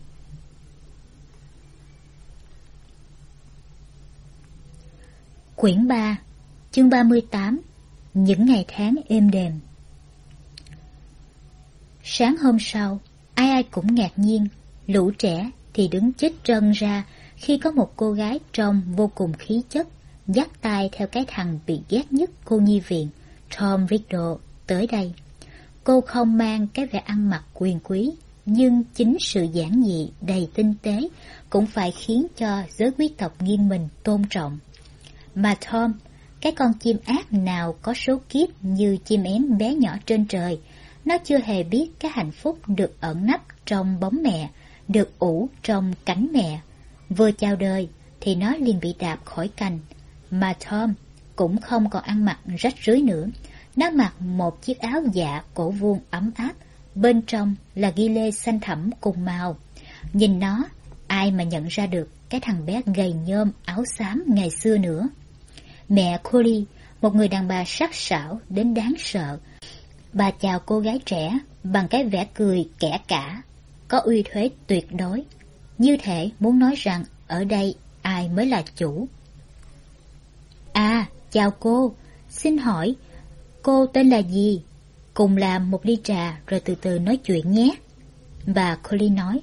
Quyển 3, chương 38. Những ngày tháng êm đềm. Sáng hôm sau, ai ai cũng ngạc nhiên, lũ trẻ thì đứng chết trân ra khi có một cô gái trông vô cùng khí chất, dắt tay theo cái thằng bị ghét nhất cô nhi viện, Tom Riddle, tới đây. Cô không mang cái vẻ ăn mặc quyền quý, nhưng chính sự giản dị đầy tinh tế cũng phải khiến cho giới quý tộc nghiêng mình tôn trọng. Mà Tom, cái con chim ác nào có số kiếp như chim én bé nhỏ trên trời, nó chưa hề biết cái hạnh phúc được ẩn nấp trong bóng mẹ, được ủ trong cánh mẹ. Vừa chào đời thì nó liền bị đạp khỏi cành. Mà Tom cũng không còn ăn mặc rách rưới nữa. Nó mặc một chiếc áo dạ cổ vuông ấm áp, bên trong là ghi lê xanh thẳm cùng màu. Nhìn nó, ai mà nhận ra được cái thằng bé gầy nhôm áo xám ngày xưa nữa. Mẹ Collie, một người đàn bà sắc sảo đến đáng sợ. Bà chào cô gái trẻ bằng cái vẻ cười kẻ cả, có uy thuế tuyệt đối, như thể muốn nói rằng ở đây ai mới là chủ. À, chào cô, xin hỏi cô tên là gì? Cùng làm một ly trà rồi từ từ nói chuyện nhé. Bà Collie nói.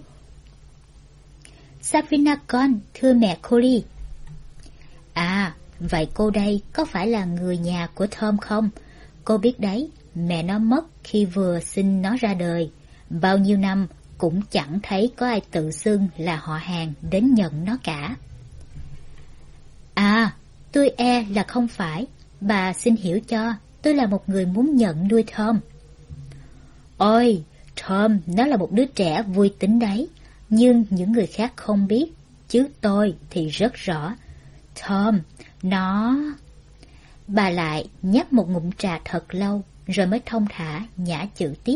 Sabrina con, thưa mẹ Collie. À, vậy cô đây có phải là người nhà của Tom không? Cô biết đấy, mẹ nó mất khi vừa sinh nó ra đời. Bao nhiêu năm cũng chẳng thấy có ai tự xưng là họ hàng đến nhận nó cả. À, tôi e là không phải. Bà xin hiểu cho, tôi là một người muốn nhận nuôi Tom. Ôi, Tom, nó là một đứa trẻ vui tính đấy, nhưng những người khác không biết, chứ tôi thì rất rõ. Tom, nó... Bà lại nhấp một ngụm trà thật lâu, rồi mới thong thả nhả chữ tiếp.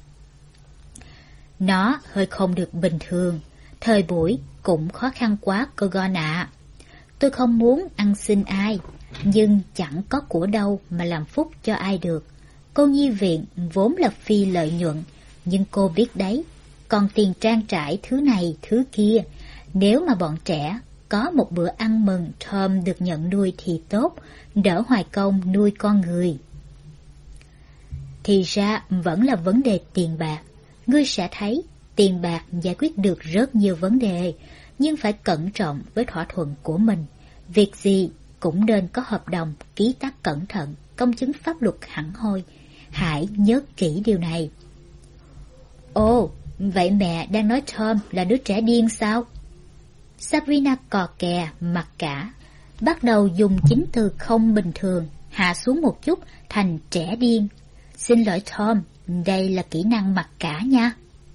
Nó hơi không được bình thường, thời buổi cũng khó khăn quá cô Gon ạ. Tôi không muốn ăn xin ai, nhưng chẳng có của đâu mà làm phúc cho ai được. Cô nhi viện vốn là phi lợi nhuận, nhưng cô biết đấy, còn tiền trang trải thứ này thứ kia, nếu mà bọn trẻ có một bữa ăn mừng Tom được nhận nuôi thì tốt, đỡ hoài công nuôi con người. Thì ra vẫn là vấn đề tiền bạc. Ngươi sẽ thấy tiền bạc giải quyết được rất nhiều vấn đề, nhưng phải cẩn trọng với thỏa thuận của mình. Việc gì cũng nên có hợp đồng, ký tác cẩn thận, công chứng pháp luật hẳn hoi. Hãy nhớ kỹ điều này. Ồ, vậy mẹ đang nói Tom là đứa trẻ điên sao? Sabrina cò kè mặc cả, bắt đầu dùng chính từ không bình thường, hạ xuống một chút thành trẻ điên. Xin lỗi Tom, đây là kỹ năng mặc cả nha.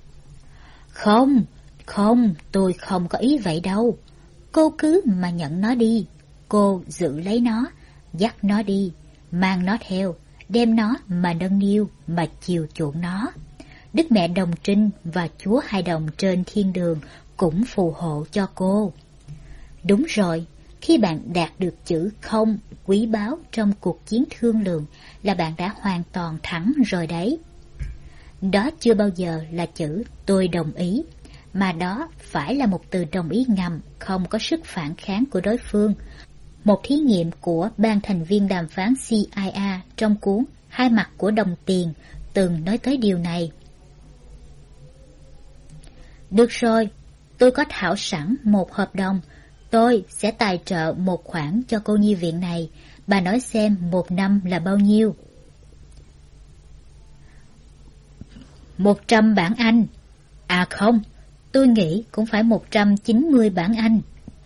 Không, tôi không có ý vậy đâu. Cô cứ mà nhận nó đi. Cô giữ lấy nó, dắt nó đi, mang nó theo, đem nó mà nâng niu, mà chiều chuộng nó. Đức Mẹ Đồng Trinh và Chúa Hai Đồng trên thiên đường cũng phù hộ cho cô. Đúng rồi, khi bạn đạt được chữ không quý báu trong cuộc chiến thương lượng là bạn đã hoàn toàn thắng rồi đấy. Đó chưa bao giờ là chữ tôi đồng ý, mà đó phải là một từ đồng ý ngầm, không có sức phản kháng của đối phương. Một thí nghiệm của ban thành viên đàm phán CIA trong cuốn Hai mặt của đồng tiền từng nói tới điều này. Được rồi, tôi có thảo sẵn một hợp đồng. Tôi sẽ tài trợ một khoản cho cô nhi viện này. Bà nói xem 1 năm là bao nhiêu? 100 bảng Anh. À không, tôi nghĩ cũng phải 190 bảng Anh.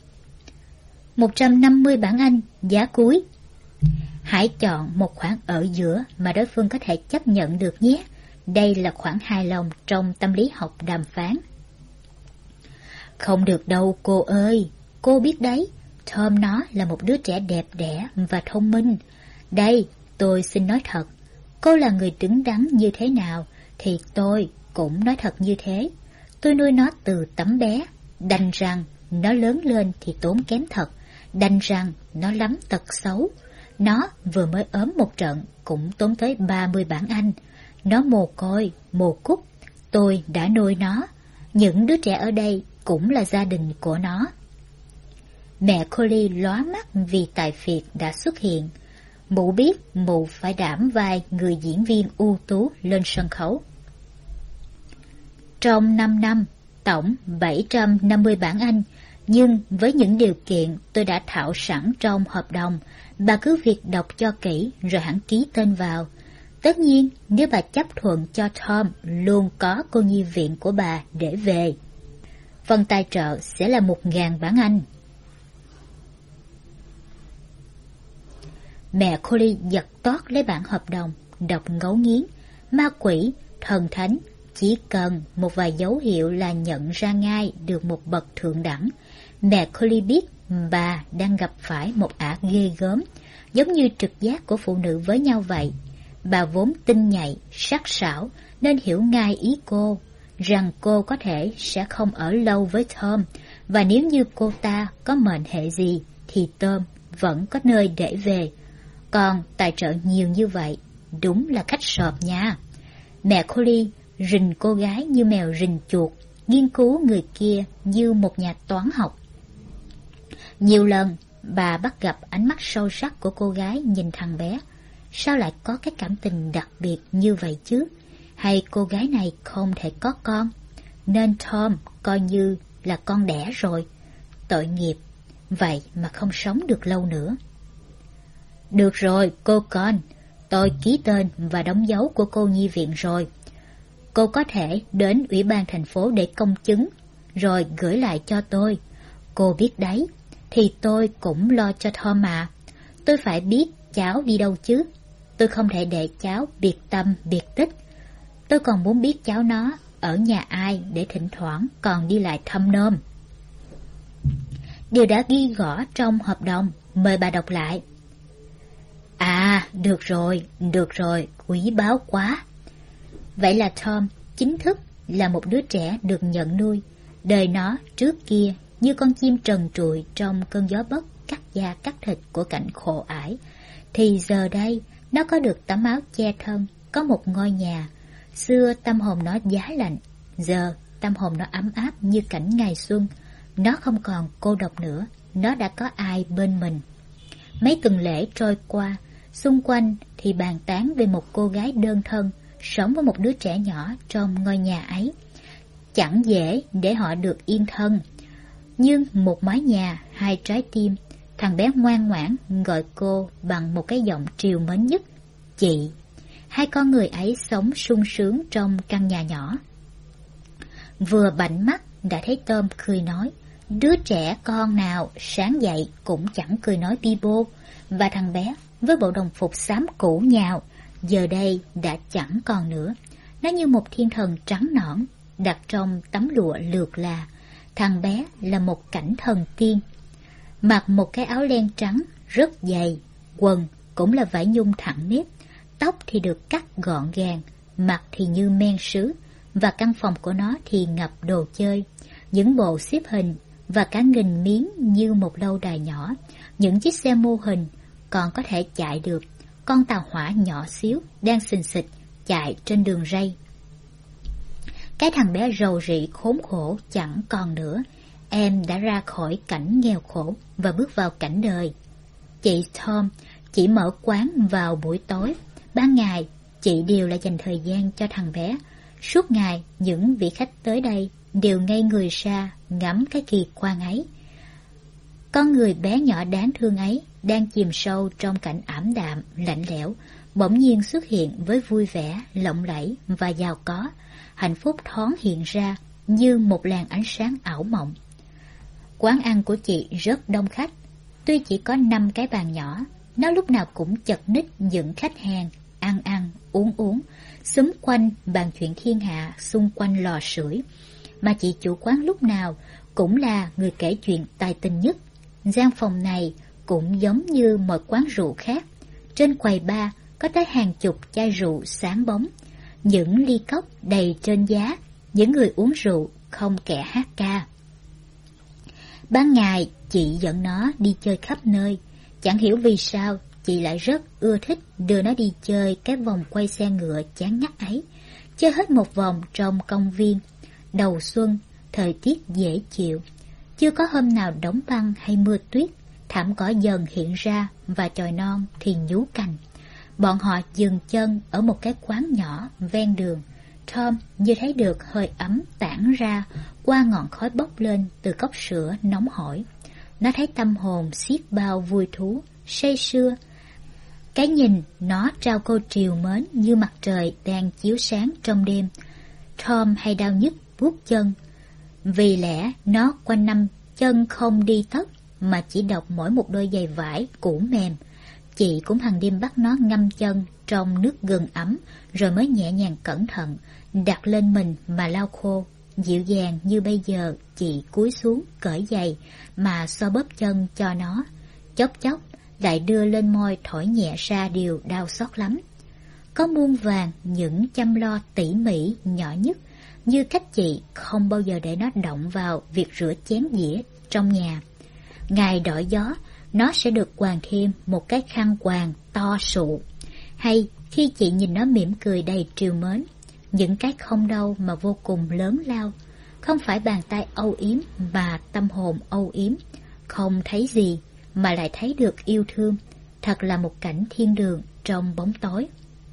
150 bảng Anh, giá cuối. Hãy chọn một khoản ở giữa mà đối phương có thể chấp nhận được nhé. Đây là khoản hài lòng trong tâm lý học đàm phán. Không được đâu cô ơi, cô biết đấy, Tom nó là một đứa trẻ đẹp đẽ và thông minh. Đây, tôi xin nói thật, cô là người đứng đắn như thế nào thì tôi cũng nói thật như thế. Tôi nuôi nó từ tấm bé, đành rằng nó lớn lên thì tốn kém thật, đành rằng nó lắm tật xấu. Nó vừa mới ốm một trận cũng tốn tới 30 bảng Anh. Nó mồ côi, mồ cúc, tôi đã nuôi nó. Những đứa trẻ ở đây cũng là gia đình của nó. Mẹ Collie lóa mắt vì tài phiệt đã xuất hiện. Mụ biết mụ phải đảm vai người diễn viên ưu tú lên sân khấu. Trong 5 năm, tổng 750 bảng Anh, nhưng với những điều kiện tôi đã thảo sẵn trong hợp đồng, bà cứ việc đọc cho kỹ rồi hẳn ký tên vào. Tất nhiên, nếu bà chấp thuận cho Tom luôn có cô nhi viện của bà để về. Phần tài trợ sẽ là 1.000 bảng Anh. Mẹ Collie giật toát lấy bản hợp đồng, đọc ngấu nghiến. Ma quỷ, thần thánh, chỉ cần một vài dấu hiệu là nhận ra ngay được một bậc thượng đẳng. Mẹ Collie biết bà đang gặp phải một ả ghê gớm, giống như trực giác của phụ nữ với nhau vậy. Bà vốn tinh nhạy, sắc sảo nên hiểu ngay ý cô, rằng cô có thể sẽ không ở lâu với Tom, và nếu như cô ta có mệnh hệ gì thì Tom vẫn có nơi để về. Còn tài trợ nhiều như vậy, đúng là cách sộp nha. Mẹ Collie rình cô gái như mèo rình chuột, nghiên cứu người kia như một nhà toán học. Nhiều lần, bà bắt gặp ánh mắt sâu sắc của cô gái nhìn thằng bé. Sao lại có cái cảm tình đặc biệt như vậy chứ? Hay cô gái này không thể có con, nên Tom coi như là con đẻ rồi. Tội nghiệp, vậy mà không sống được lâu nữa. Được rồi, cô con, tôi ký tên và đóng dấu của cô nhi viện rồi. Cô có thể đến ủy ban thành phố để công chứng, rồi gửi lại cho tôi. Cô biết đấy, thì tôi cũng lo cho Tom mà. Tôi phải biết cháu đi đâu chứ. Tôi không thể để cháu biệt tâm biệt tích. Tôi còn muốn biết cháu nó ở nhà ai để thỉnh thoảng còn đi lại thăm nom. Điều đã ghi rõ trong hợp đồng, mời bà đọc lại. À, được rồi, quý báu quá. Vậy là Tom chính thức là một đứa trẻ được nhận nuôi. Đời nó trước kia như con chim trần trụi trong cơn gió bấc cắt da cắt thịt của cảnh khổ ải, thì giờ đây nó có được tấm áo che thân, có một ngôi nhà. Xưa tâm hồn nó giá lạnh, giờ tâm hồn nó ấm áp như cảnh ngày xuân. Nó không còn cô độc nữa, nó đã có ai bên mình. Mấy tuần lễ trôi qua, xung quanh thì bàn tán về một cô gái đơn thân sống với một đứa trẻ nhỏ trong ngôi nhà ấy. Chẳng dễ để họ được yên thân. Nhưng một mái nhà, hai trái tim, thằng bé ngoan ngoãn gọi cô bằng một cái giọng trìu mến nhất, chị. Hai con người ấy sống sung sướng trong căn nhà nhỏ. Vừa bảnh mắt đã thấy Tom cười nói, đứa trẻ con nào sáng dậy cũng chẳng cười nói bi bô. Và thằng bé với bộ đồng phục xám cũ nhào, giờ đây đã chẳng còn nữa. Nó như một thiên thần trắng nõn đặt trong tấm lụa lượt là. Thằng bé là một cảnh thần tiên. Mặc một cái áo len trắng rất dày, quần cũng là vải nhung thẳng nếp, tóc thì được cắt gọn gàng, mặt thì như men sứ, và căn phòng của nó thì ngập đồ chơi, những bộ xếp hình và cả nghìn miếng như một lâu đài nhỏ, những chiếc xe mô hình còn có thể chạy được, con tàu hỏa nhỏ xíu đang xình xịch chạy trên đường ray. Cái thằng bé rầu rĩ khốn khổ chẳng còn nữa. Em đã ra khỏi cảnh nghèo khổ và bước vào cảnh đời. Chị Tom chỉ mở quán vào buổi tối. Ban ngày chị đều là dành thời gian cho thằng bé. Suốt ngày những vị khách tới đây đều ngây người ra ngắm cái kỳ quan ấy. Con người bé nhỏ đáng thương ấy đang chìm sâu trong cảnh ảm đạm, lạnh lẽo, bỗng nhiên xuất hiện với vui vẻ, lộng lẫy và giàu có. Hạnh phúc thoáng hiện ra như một làn ánh sáng ảo mộng. Quán ăn của chị rất đông khách. Tuy chỉ có 5 cái bàn nhỏ, nó lúc nào cũng chật ních những khách hàng ăn uống, xúm quanh bàn chuyện thiên hạ xung quanh lò sưởi. Mà chị chủ quán lúc nào cũng là người kể chuyện tài tình nhất. Gian phòng này cũng giống như mọi quán rượu khác. Trên quầy bar có tới hàng chục chai rượu sáng bóng, những ly cốc đầy trên giá, những người uống rượu không kẻ hát ca. Ban ngày chị dẫn nó đi chơi khắp nơi. Chẳng hiểu vì sao chị lại rất ưa thích đưa nó đi chơi cái vòng quay xe ngựa chán ngắt ấy. Chơi hết một vòng trong công viên. Đầu xuân, thời tiết dễ chịu, chưa có hôm nào đóng băng hay mưa tuyết. Thảm cỏ dần hiện ra và chồi non thì nhú cành. Bọn họ dừng chân ở một cái quán nhỏ ven đường. Tom như thấy được hơi ấm tản ra qua ngọn khói bốc lên từ cốc sữa nóng hổi. Nó thấy tâm hồn xiết bao vui thú, say sưa. Cái nhìn nó trao cô trìu mến như mặt trời đang chiếu sáng trong đêm. Tom hay đau nhức buốt chân. Vì lẽ nó quanh năm chân không đi tất mà chỉ độc mỗi một đôi giày vải cũ mềm. Chị cũng hàng đêm bắt nó ngâm chân trong nước gừng ấm, rồi mới nhẹ nhàng cẩn thận đặt lên mình mà lau khô. Dịu dàng như bây giờ, chị cúi xuống cởi giày mà xoa bóp chân cho nó. Chốc chốc lại đưa lên môi thổi nhẹ ra điều đau xót lắm. Có muôn vàn những chăm lo tỉ mỉ nhỏ nhất, như cách chị không bao giờ để nó động vào việc rửa chén dĩa trong nhà. Ngày đổi gió, nó sẽ được quàng thêm một cái khăn quàng to sụ. Hay khi chị nhìn nó mỉm cười đầy trìu mến, những cái không đâu mà vô cùng lớn lao. Không phải bàn tay âu yếm mà tâm hồn âu yếm. Không thấy gì mà lại thấy được yêu thương. Thật là một cảnh thiên đường trong bóng tối.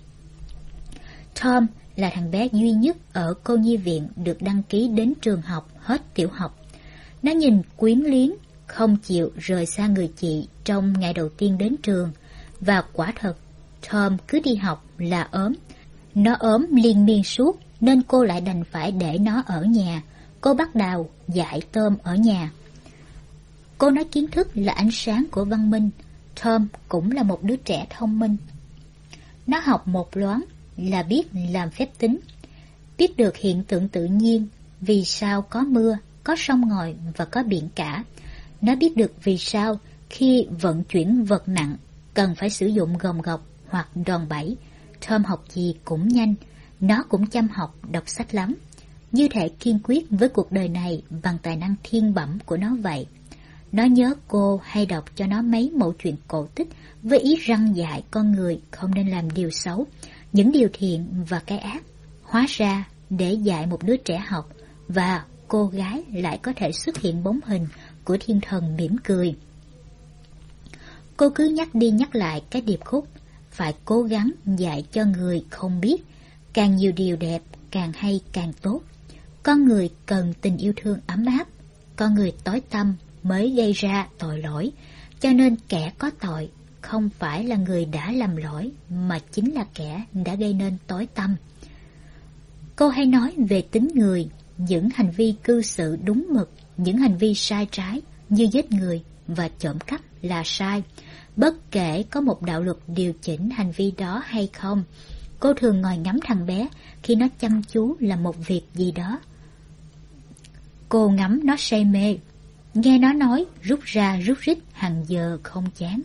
Tom là thằng bé duy nhất ở cô nhi viện được đăng ký đến trường học hết tiểu học. Nó nhìn quyến luyến, không chịu rời xa người chị trong ngày đầu tiên đến trường. Và quả thật, Tom cứ đi học là ốm. Nó ốm liên miên suốt nên cô lại đành phải để nó ở nhà. Cô bắt đầu dạy Tom ở nhà. Cô nói kiến thức là ánh sáng của văn minh. Tom cũng là một đứa trẻ thông minh. Nó học một loáng là biết làm phép tính. biết được hiện tượng tự nhiên, vì sao có mưa, có sông ngòi và có biển cả. Nó biết được vì sao khi vận chuyển vật nặng cần phải sử dụng gồng gọc hoặc đòn bẩy. Tom học gì cũng nhanh, nó cũng chăm học, đọc sách lắm. Như thể kiên quyết với cuộc đời này bằng tài năng thiên bẩm của nó vậy. Nó nhớ cô hay đọc cho nó mấy mẩu chuyện cổ tích với ý răn dạy con người không nên làm điều xấu, những điều thiện và cái ác. Hóa ra để dạy một đứa trẻ học, và cô gái lại có thể xuất hiện bóng hình của thiên thần mỉm cười. Cô cứ nhắc đi nhắc lại cái điệp khúc, phải cố gắng dạy cho người không biết, càng nhiều điều đẹp càng hay càng tốt. Con người cần tình yêu thương ấm áp, con người tối tăm mới gây ra tội lỗi, cho nên kẻ có tội không phải là người đã làm lỗi, mà chính là kẻ đã gây nên tối tăm. Cô hay nói về tính người, những hành vi cư xử đúng mực, những hành vi sai trái như giết người và trộm cắp là sai. Bất kể có một đạo luật điều chỉnh hành vi đó hay không, cô thường ngồi ngắm thằng bé khi nó chăm chú làm một việc gì đó. Cô ngắm nó say mê, nghe nó nói rút ra rút rít hàng giờ không chán.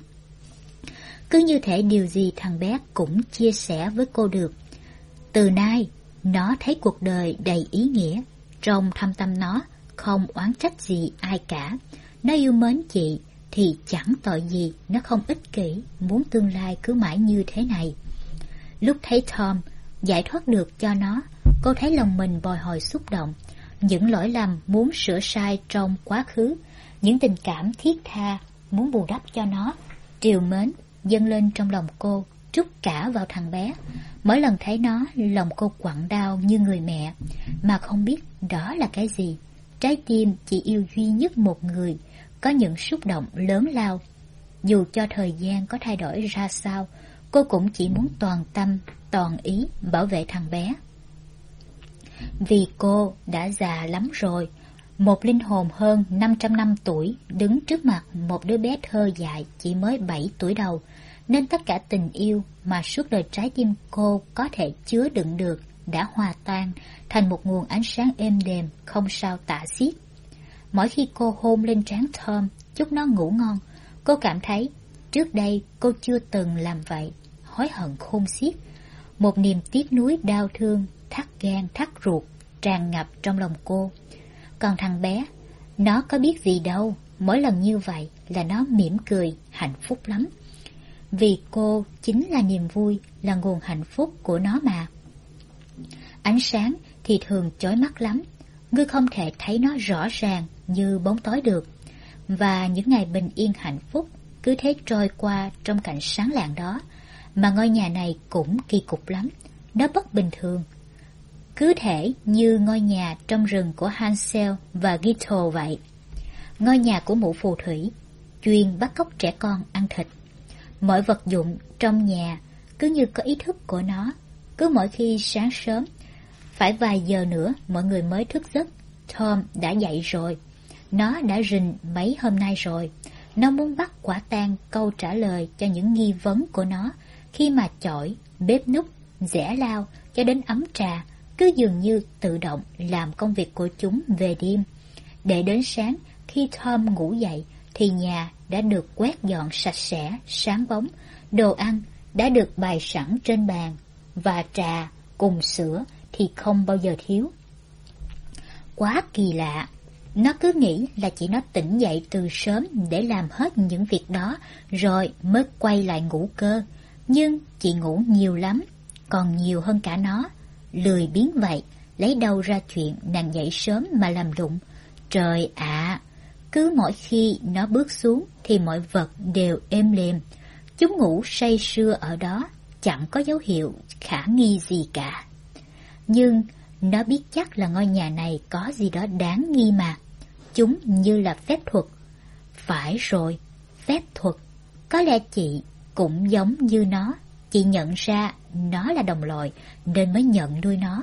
Cứ như thể điều gì thằng bé cũng chia sẻ với cô được. Từ nay, nó thấy cuộc đời đầy ý nghĩa. Trong thâm tâm nó không oán trách gì ai cả. Nó yêu mến chị thì chẳng tội gì nó không ích kỷ, muốn tương lai cứ mãi như thế này. Lúc thấy Tom giải thoát được cho nó, cô thấy lòng mình bồi hồi xúc động. Những lỗi lầm muốn sửa sai trong quá khứ, những tình cảm thiết tha muốn bù đắp cho nó, trìu mến dâng lên trong lòng cô, trút cả vào thằng bé. Mỗi lần thấy nó, lòng cô quặn đau như người mẹ, mà không biết đó là cái gì. Trái tim chỉ yêu duy nhất một người, có những xúc động lớn lao. Dù cho thời gian có thay đổi ra sao, cô cũng chỉ muốn toàn tâm, toàn ý bảo vệ thằng bé. Vì cô đã già lắm rồi, một linh hồn hơn 500 năm tuổi đứng trước mặt một đứa bé thơ dại chỉ mới 7 tuổi đầu, nên tất cả tình yêu mà suốt đời trái tim cô có thể chứa đựng được đã hòa tan thành một nguồn ánh sáng êm đềm không sao tả xiết. Mỗi khi cô hôn lên trán Tom, chúc nó ngủ ngon, cô cảm thấy trước đây cô chưa từng làm vậy, hối hận khôn xiết. Một niềm tiếc nuối đau thương, thắt gan thắt ruột tràn ngập trong lòng cô. Còn thằng bé, nó có biết gì đâu, mỗi lần như vậy là nó mỉm cười, hạnh phúc lắm. Vì cô chính là niềm vui, là nguồn hạnh phúc của nó mà. Ánh sáng thì thường chói mắt lắm, ngươi không thể thấy nó rõ ràng như bóng tối được. Và những ngày bình yên hạnh phúc cứ thế trôi qua trong cảnh sáng lạng đó. Mà ngôi nhà này cũng kỳ cục lắm, nó bất bình thường. Cứ thể như ngôi nhà trong rừng của Hansel và Gretel vậy. Ngôi nhà của mụ phù thủy, chuyên bắt cóc trẻ con ăn thịt. Mọi vật dụng trong nhà cứ như có ý thức của nó. Cứ mỗi khi sáng sớm, phải vài giờ nữa mọi người mới thức giấc, Tom đã dậy rồi. Nó đã rình mấy hôm nay rồi. Nó muốn bắt quả tang câu trả lời cho những nghi vấn của nó khi mà chổi, bếp núc, giẻ lao cho đến ấm trà cứ dường như tự động làm công việc của chúng về đêm. Để đến sáng, khi Tom ngủ dậy thì nhà đã được quét dọn sạch sẽ, sáng bóng, đồ ăn đã được bày sẵn trên bàn, và trà cùng sữa thì không bao giờ thiếu. Quá kỳ lạ, nó cứ nghĩ là chị nó tỉnh dậy từ sớm để làm hết những việc đó rồi mới quay lại ngủ cơ. Nhưng chị ngủ nhiều lắm, còn nhiều hơn cả nó. Lười biếng vậy, lấy đâu ra chuyện nàng dậy sớm mà làm lụng. Trời ạ! Cứ mỗi khi nó bước xuống thì mọi vật đều êm lềm. Chúng ngủ say sưa ở đó, chẳng có dấu hiệu khả nghi gì cả. Nhưng nó biết chắc là ngôi nhà này có gì đó đáng nghi mà. Chúng như là phép thuật. Phải rồi, phép thuật. Có lẽ chị cũng giống như nó. Chị nhận ra nó là đồng loại nên mới nhận nuôi nó.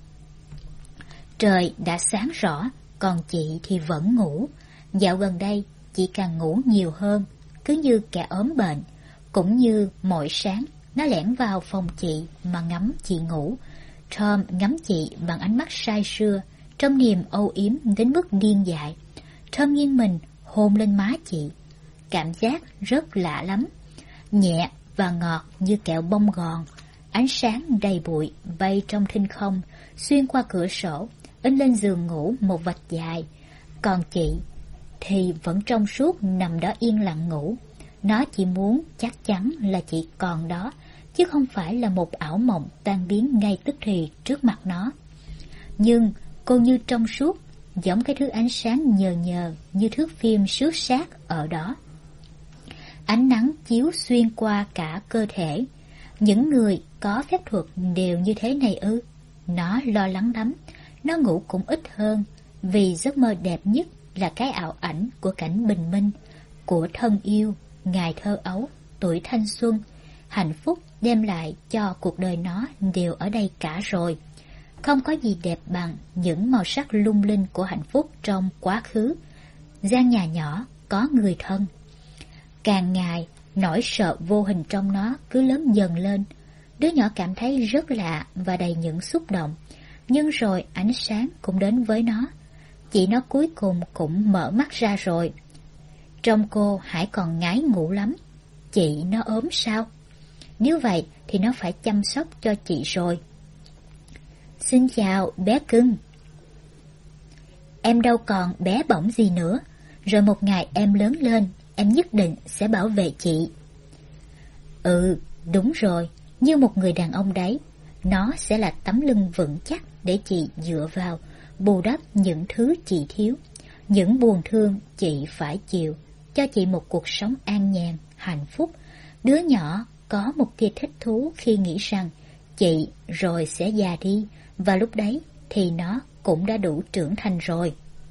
Trời đã sáng rõ, còn chị thì vẫn ngủ. Dạo gần đây, chị càng ngủ nhiều hơn, cứ như kẻ ốm bệnh. Cũng như mỗi sáng, nó lẻn vào phòng chị mà ngắm chị ngủ. Tom ngắm chị bằng ánh mắt say sưa, trong niềm âu yếm đến mức điên dại. Tom nghiêng mình hôn lên má chị. Cảm giác rất lạ lắm, nhẹ và ngọt như kẹo bông gòn. Ánh sáng đầy bụi bay trong thinh không, xuyên qua cửa sổ, in lên giường ngủ một vạch dài. Còn chị thì vẫn trong suốt nằm đó yên lặng ngủ. Nó chỉ muốn chắc chắn là chị còn đó, chứ không phải là một ảo mộng tan biến ngay tức thì trước mặt nó. Nhưng cô như trong suốt, giống cái thứ ánh sáng nhờ nhờ như thước phim xước sát ở đó. Ánh nắng chiếu xuyên qua cả cơ thể. Những người có phép thuật đều như thế này ư? Nó lo lắng lắm. Nó ngủ cũng ít hơn, vì giấc mơ đẹp nhất là cái ảo ảnh của cảnh bình minh, của thân yêu, ngày thơ ấu, tuổi thanh xuân. Hạnh phúc đem lại cho cuộc đời nó đều ở đây cả rồi. Không có gì đẹp bằng những màu sắc lung linh của hạnh phúc trong quá khứ. Gian nhà nhỏ có người thân. Càng ngày, nỗi sợ vô hình trong nó cứ lớn dần lên. Đứa nhỏ cảm thấy rất lạ và đầy những xúc động. Nhưng rồi ánh sáng cũng đến với nó. Chị nó cuối cùng cũng mở mắt ra rồi. Trông cô hãy còn ngái ngủ lắm. Chị nó ốm sao? Nếu vậy thì nó phải chăm sóc cho chị rồi. Xin chào bé cưng. Em đâu còn bé bỏng gì nữa. Rồi một ngày em lớn lên, em nhất định sẽ bảo vệ chị. Ừ, đúng rồi, như một người đàn ông đấy. Nó sẽ là tấm lưng vững chắc để chị dựa vào, bù đắp những thứ chị thiếu, những buồn thương chị phải chịu, cho chị một cuộc sống an nhàn, hạnh phúc. Đứa nhỏ có một tia thích thú khi nghĩ rằng chị rồi sẽ già đi, và lúc đấy thì nó cũng đã đủ trưởng thành rồi.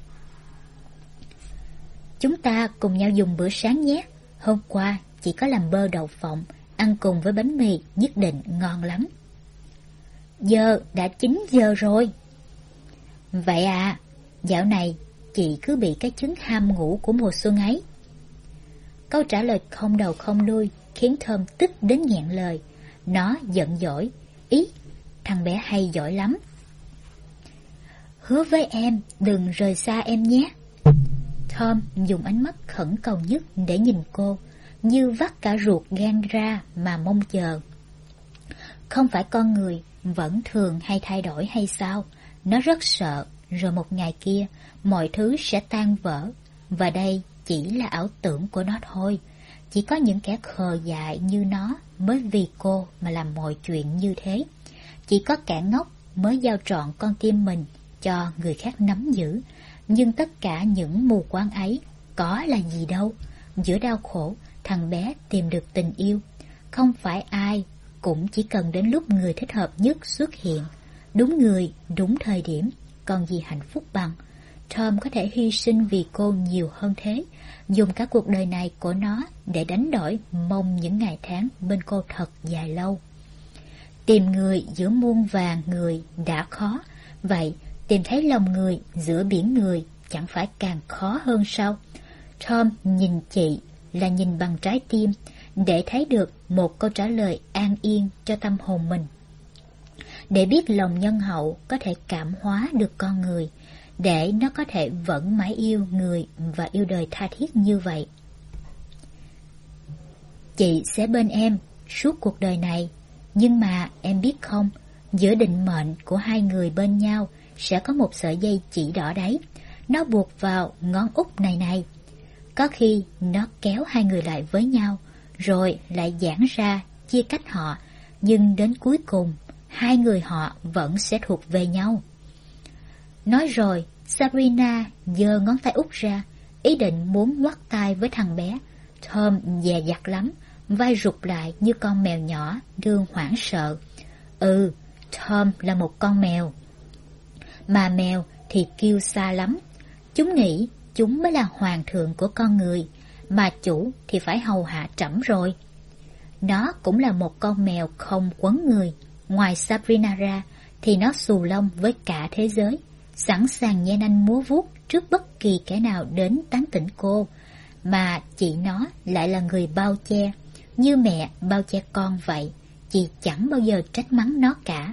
Chúng ta cùng nhau dùng bữa sáng nhé. Hôm qua chị có làm bơ đậu phộng, ăn cùng với bánh mì nhất định ngon lắm. Giờ đã 9 giờ rồi. Vậy à, dạo này chị cứ bị cái chứng ham ngủ của mùa xuân ấy. Câu trả lời không đầu không đuôi khiến Tom tức đến nghẹn lời. Nó giận dỗi. Ý, thằng bé hay giỏi lắm. Hứa với em đừng rời xa em nhé. Tom dùng ánh mắt khẩn cầu nhất để nhìn cô, như vắt cả ruột gan ra mà mong chờ. Không phải con người vẫn thường hay thay đổi hay sao? Nó rất sợ, rồi một ngày kia mọi thứ sẽ tan vỡ. Và đây chỉ là ảo tưởng của nó thôi. Chỉ có những kẻ khờ dại như nó mới vì cô mà làm mọi chuyện như thế. Chỉ có kẻ ngốc mới giao trọn con tim mình cho người khác nắm giữ. Nhưng tất cả những mù quáng ấy có là gì đâu. Giữa đau khổ, thằng bé tìm được tình yêu. Không phải ai cũng chỉ cần đến lúc người thích hợp nhất xuất hiện. Đúng người, đúng thời điểm. Còn gì hạnh phúc bằng. Tom có thể hy sinh vì cô nhiều hơn thế. Dùng cả cuộc đời này của nó để đánh đổi mong những ngày tháng bên cô thật dài lâu. Tìm người giữa muôn vàn người đã khó. Vậy tìm thấy lòng người giữa biển người chẳng phải càng khó hơn sao? Tom nhìn chị là nhìn bằng trái tim, để thấy được một câu trả lời an yên cho tâm hồn mình. Để biết lòng nhân hậu có thể cảm hóa được con người, để nó có thể vẫn mãi yêu người và yêu đời tha thiết như vậy. Chị sẽ bên em suốt cuộc đời này, nhưng mà em biết không, giữa định mệnh của hai người bên nhau sẽ có một sợi dây chỉ đỏ đấy. Nó buộc vào ngón út này này. Có khi nó kéo hai người lại với nhau, rồi lại giãn ra, chia cách họ. Nhưng đến cuối cùng, hai người họ vẫn sẽ thuộc về nhau. Nói rồi, Sabrina giơ ngón tay út ra, ý định muốn ngoắt tay với thằng bé. Tom dè dặt lắm, vai rụt lại như con mèo nhỏ, đương hoảng sợ. Ừ, Tom là một con mèo. Mà mèo thì kêu xa lắm. Chúng nghĩ chúng mới là hoàng thượng của con người, mà chủ thì phải hầu hạ trẫm rồi. Nó cũng là một con mèo không quấn người. Ngoài Sabrina ra thì nó xù lông với cả thế giới, sẵn sàng nhe nanh múa vuốt trước bất kỳ kẻ nào đến tán tỉnh cô. Mà chị nó lại là người bao che, như mẹ bao che con vậy. Chị chẳng bao giờ trách mắng nó cả.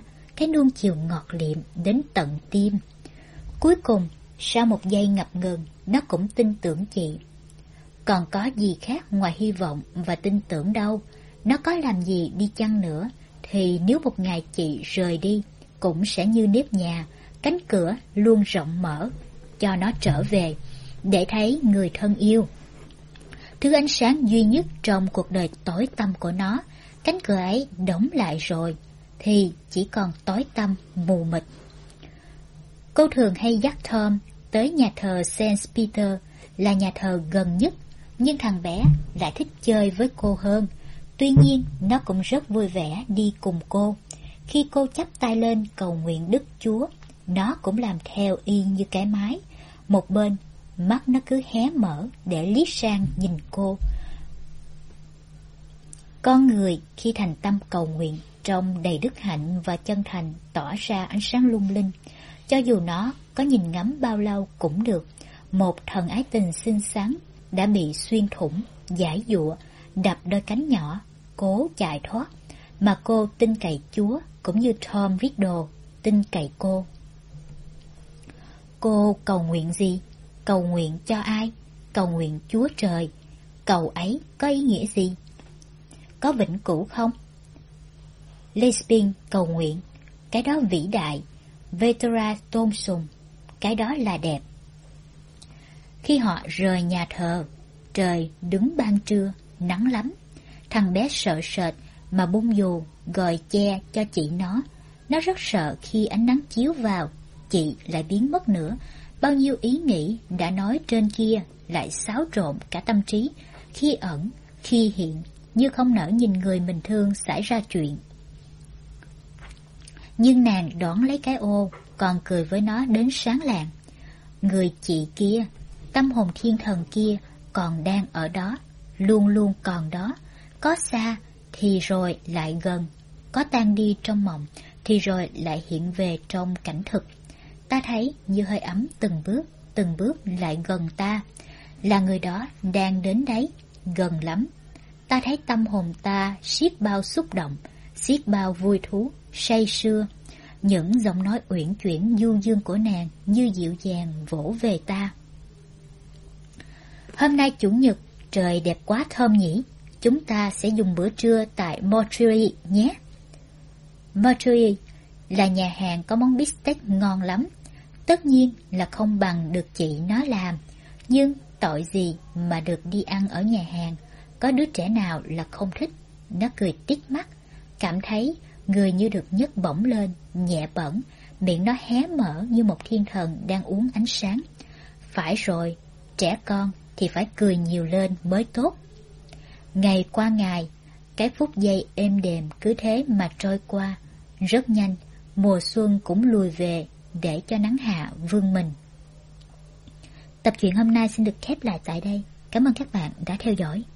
cái nuông chiều ngọt liệm đến tận tim. Cuối cùng, sau một giây ngập ngừng, nó cũng tin tưởng chị. Còn có gì khác ngoài hy vọng và tin tưởng đâu. Nó có làm gì đi chăng nữa, thì nếu một ngày chị rời đi, cũng sẽ như nếp nhà, cánh cửa luôn rộng mở, cho nó trở về, để thấy người thân yêu. Thứ ánh sáng duy nhất trong cuộc đời tối tăm của nó, cánh cửa ấy đóng lại rồi, thì chỉ còn tối tăm mù mịt. Cô thường hay dắt Tom tới nhà thờ Saint Peter, là nhà thờ gần nhất, nhưng thằng bé lại thích chơi với cô hơn. Tuy nhiên, nó cũng rất vui vẻ đi cùng cô. Khi cô chắp tay lên cầu nguyện Đức Chúa, nó cũng làm theo y như cái máy. Một bên, mắt nó cứ hé mở để liếc sang nhìn cô. Con người khi thành tâm cầu nguyện trong đầy đức hạnh và chân thành tỏ ra ánh sáng lung linh. Cho dù nó có nhìn ngắm bao lâu cũng được. Một thần ái tình xinh xắn đã bị xuyên thủng, giãi giụa, đập đôi cánh nhỏ, cố chạy thoát. Mà cô tin cậy Chúa cũng như Tom Riddle tin cậy cô. Cô cầu nguyện gì? Cầu nguyện cho ai? Cầu nguyện Chúa Trời. Cầu ấy có ý nghĩa gì? Có vĩnh cửu không? Lesbian cầu nguyện, cái đó vĩ đại. Veteran tôn sùng, cái đó là đẹp. Khi họ rời nhà thờ, trời đứng ban trưa, nắng lắm. Thằng bé sợ sệt mà bung dù gòi che cho chị nó. Nó rất sợ khi ánh nắng chiếu vào, chị lại biến mất nữa. Bao nhiêu ý nghĩ đã nói trên kia lại xáo trộn cả tâm trí, khi ẩn, khi hiện, như không nỡ nhìn người mình thương xảy ra chuyện. Nhưng nàng đón lấy cái ô, còn cười với nó đến sáng lạng. Người chị kia, tâm hồn thiên thần kia còn đang ở đó, luôn luôn còn đó. Có xa thì rồi lại gần, có tan đi trong mộng thì rồi lại hiện về trong cảnh thực. Ta thấy như hơi ấm từng bước lại gần ta. Là người đó đang đến đấy, gần lắm. Ta thấy tâm hồn ta xiết bao xúc động, xiết bao vui thú, say sưa. Những giọng nói uyển chuyển du dương của nàng như dịu dàng vỗ về ta. Hôm nay Chủ nhật, trời đẹp quá thơm nhỉ. Chúng ta sẽ dùng bữa trưa tại Mortuary nhé. Mortuary là nhà hàng có món bistec ngon lắm. Tất nhiên là không bằng được chị nó làm, nhưng tội gì mà được đi ăn ở nhà hàng. Có đứa trẻ nào là không thích. Nó cười tít mắt, cảm thấy người như được nhấc bổng lên, nhẹ bẫng, miệng nó hé mở như một thiên thần đang uống ánh sáng. Phải rồi, trẻ con thì phải cười nhiều lên mới tốt. Ngày qua ngày, cái phút giây êm đềm cứ thế mà trôi qua. Rất nhanh, mùa xuân cũng lùi về để cho nắng hạ vương mình. Tập truyện hôm nay xin được khép lại tại đây. Cảm ơn các bạn đã theo dõi.